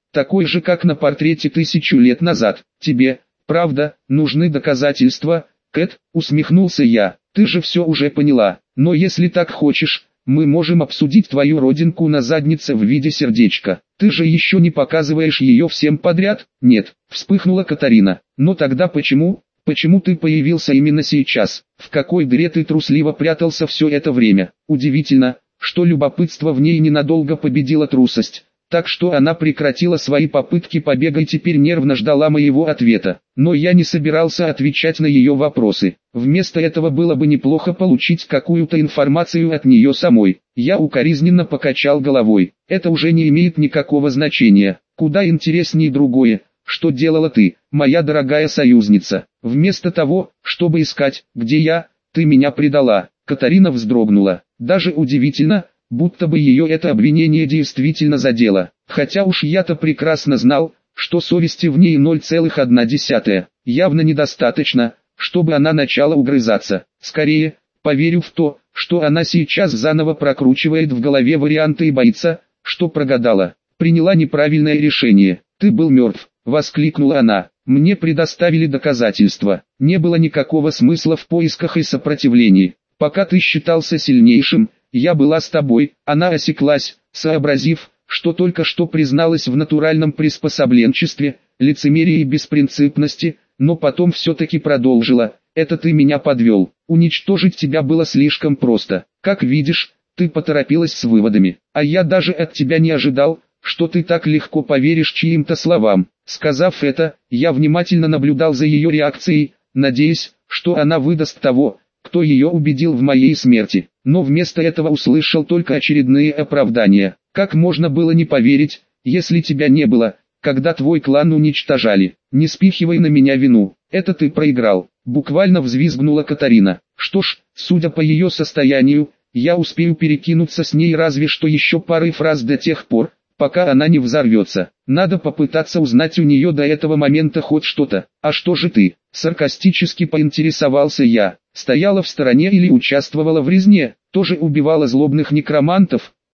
Speaker 1: такой же как на портрете 1000 лет назад. Тебе, правда, нужны доказательства, Кэт, усмехнулся я. Ты же все уже поняла, но если так хочешь, мы можем обсудить твою родинку на заднице в виде сердечка. Ты же еще не показываешь ее всем подряд? Нет, вспыхнула Катарина. Но тогда почему? Почему ты появился именно сейчас? В какой дыре ты трусливо прятался все это время? Удивительно, что любопытство в ней ненадолго победило трусость. Так что она прекратила свои попытки побега и теперь нервно ждала моего ответа. Но я не собирался отвечать на ее вопросы. Вместо этого было бы неплохо получить какую-то информацию от нее самой. Я укоризненно покачал головой. Это уже не имеет никакого значения. Куда интереснее другое. Что делала ты, моя дорогая союзница? Вместо того, чтобы искать, где я, ты меня предала. Катарина вздрогнула. Даже удивительно, будто бы ее это обвинение действительно задело. Хотя уж я-то прекрасно знал, что совести в ней 0,1. Явно недостаточно, чтобы она начала угрызаться. Скорее, поверю в то, что она сейчас заново прокручивает в голове варианты и боится, что прогадала. Приняла неправильное решение. Ты был мертв, воскликнула она. Мне предоставили доказательства. Не было никакого смысла в поисках и сопротивлении. Пока ты считался сильнейшим, я была с тобой. Она осеклась, сообразив, что только что призналась в натуральном приспособленчестве, лицемерии и беспринципности, но потом все-таки продолжила. Это ты меня подвел. Уничтожить тебя было слишком просто. Как видишь, ты поторопилась с выводами. А я даже от тебя не ожидал, что ты так легко поверишь чьим-то словам. Сказав это, я внимательно наблюдал за ее реакцией, надеясь, что она выдаст того, кто ее убедил в моей смерти. Но вместо этого услышал только очередные оправдания. Как можно было не поверить, если тебя не было, когда твой клан уничтожали? Не спихивай на меня вину, это ты проиграл. Буквально взвизгнула Катарина. Что ж, судя по ее состоянию, я успею перекинуться с ней разве что еще парой фраз до тех пор, пока она не взорвется. Надо попытаться узнать у нее до этого момента хоть что-то. А что же ты? Саркастически поинтересовался я. Стояла в стороне или участвовала в резне? Тоже убивала злобных некромантов?